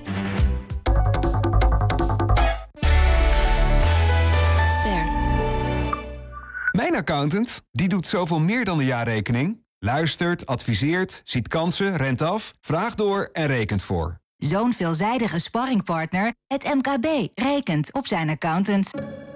Ster. Mijn accountant, die doet zoveel meer dan de jaarrekening. Luistert, adviseert, ziet kansen, rent af, vraagt door en rekent voor. Zo'n veelzijdige sparringpartner, het M K B, rekent op zijn accountants.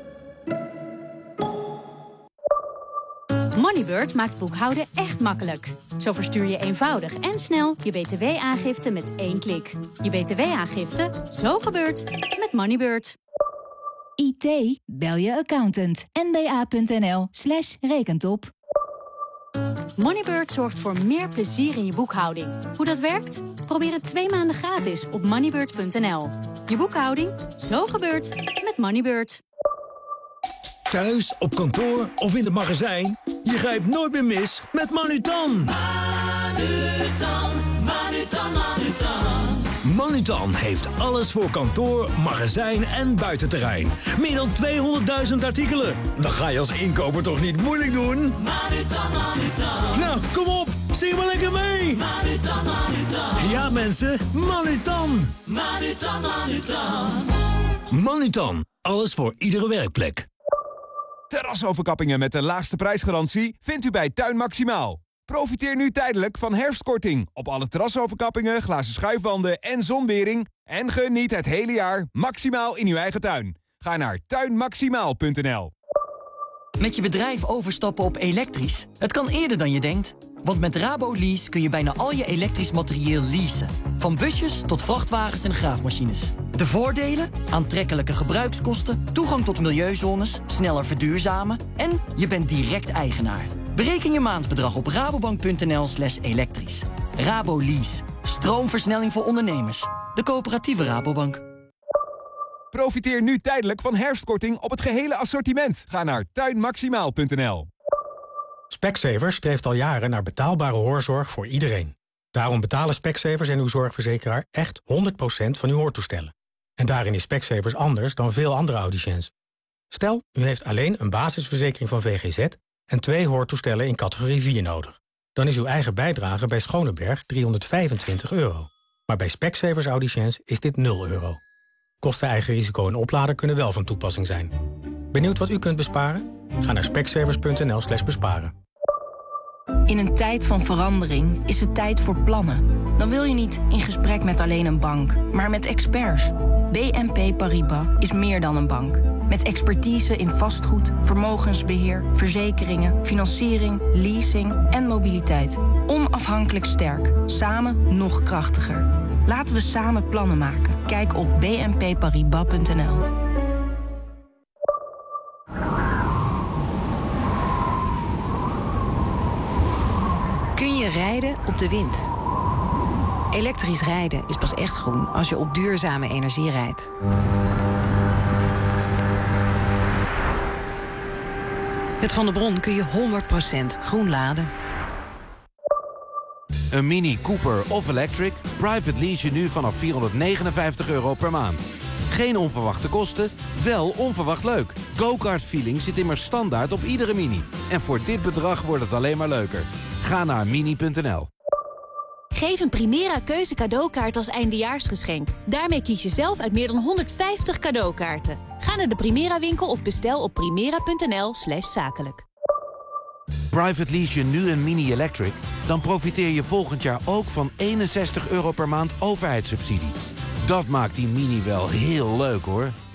Moneybird maakt boekhouden echt makkelijk. Zo verstuur je eenvoudig en snel je B T W-aangifte met één klik. Je B T W-aangifte, zo gebeurt met Moneybird. I T, bel je accountant. n b a punt n l slash rekentop. Moneybird zorgt voor meer plezier in je boekhouding. Hoe dat werkt? Probeer het twee maanden gratis op moneybird punt n l. Je boekhouding, zo gebeurt met Moneybird. Thuis, op kantoor of in het magazijn. Je grijpt nooit meer mis met Manutan. Manutan, Manutan, Manutan. Manutan heeft alles voor kantoor, magazijn en buitenterrein. Meer dan tweehonderdduizend artikelen. Dan ga je als inkoper toch niet moeilijk doen? Manutan, Manutan. Nou, kom op. Zing maar lekker mee. Manutan, Manutan. Ja mensen, Manutan. Manutan, Manutan. Manutan, alles voor iedere werkplek. Terrasoverkappingen met de laagste prijsgarantie vindt u bij Tuin Maximaal. Profiteer nu tijdelijk van herfstkorting op alle terrasoverkappingen, glazen schuifwanden en zonwering. En geniet het hele jaar maximaal in uw eigen tuin. Ga naar tuin maximaal punt n l. Met je bedrijf overstappen op elektrisch? Het kan eerder dan je denkt. Want met Rabo Lease kun je bijna al je elektrisch materieel leasen. Van busjes tot vrachtwagens en graafmachines. De voordelen? Aantrekkelijke gebruikskosten, toegang tot milieuzones, sneller verduurzamen en je bent direct eigenaar. Bereken je maandbedrag op rabobank punt n l slash elektrisch. Rabo Lease. Stroomversnelling voor ondernemers. De coöperatieve Rabobank. Profiteer nu tijdelijk van herfstkorting op het gehele assortiment. Ga naar tuin maximaal punt n l. Specsavers streeft al jaren naar betaalbare hoorzorg voor iedereen. Daarom betalen Specsavers en uw zorgverzekeraar echt honderd procent van uw hoortoestellen. En daarin is Specsavers anders dan veel andere audiciëns. Stel, u heeft alleen een basisverzekering van V G Z en twee hoortoestellen in categorie vier nodig. Dan is uw eigen bijdrage bij Schoneberg driehonderdvijfentwintig euro. Maar bij Specsavers audiciëns is dit nul euro. Kosten, eigen risico en oplader kunnen wel van toepassing zijn. Benieuwd wat u kunt besparen? Ga naar specsavers punt n l slash besparen. In een tijd van verandering is het tijd voor plannen. Dan wil je niet in gesprek met alleen een bank, maar met experts. B N P Paribas is meer dan een bank. Met expertise in vastgoed, vermogensbeheer, verzekeringen, financiering, leasing en mobiliteit. Onafhankelijk sterk, samen nog krachtiger. Laten we samen plannen maken. Kijk op b n p paribas punt n l. Kun je rijden op de wind? Elektrisch rijden is pas echt groen als je op duurzame energie rijdt. Met Van der Bron kun je honderd procent groen laden. Een Mini Cooper of Electric? Private lease je nu vanaf vierhonderdnegenenvijftig euro per maand. Geen onverwachte kosten, wel onverwacht leuk. Go-kart feeling zit immers standaard op iedere Mini. En voor dit bedrag wordt het alleen maar leuker. Ga naar mini punt n l. Geef een Primera keuze cadeaukaart als eindejaarsgeschenk. Daarmee kies je zelf uit meer dan honderdvijftig cadeaukaarten. Ga naar de Primera winkel of bestel op primera punt n l slash zakelijk. Private lease je nu een Mini Electric? Dan profiteer je volgend jaar ook van eenenzestig euro per maand overheidssubsidie. Dat maakt die Mini wel heel leuk hoor.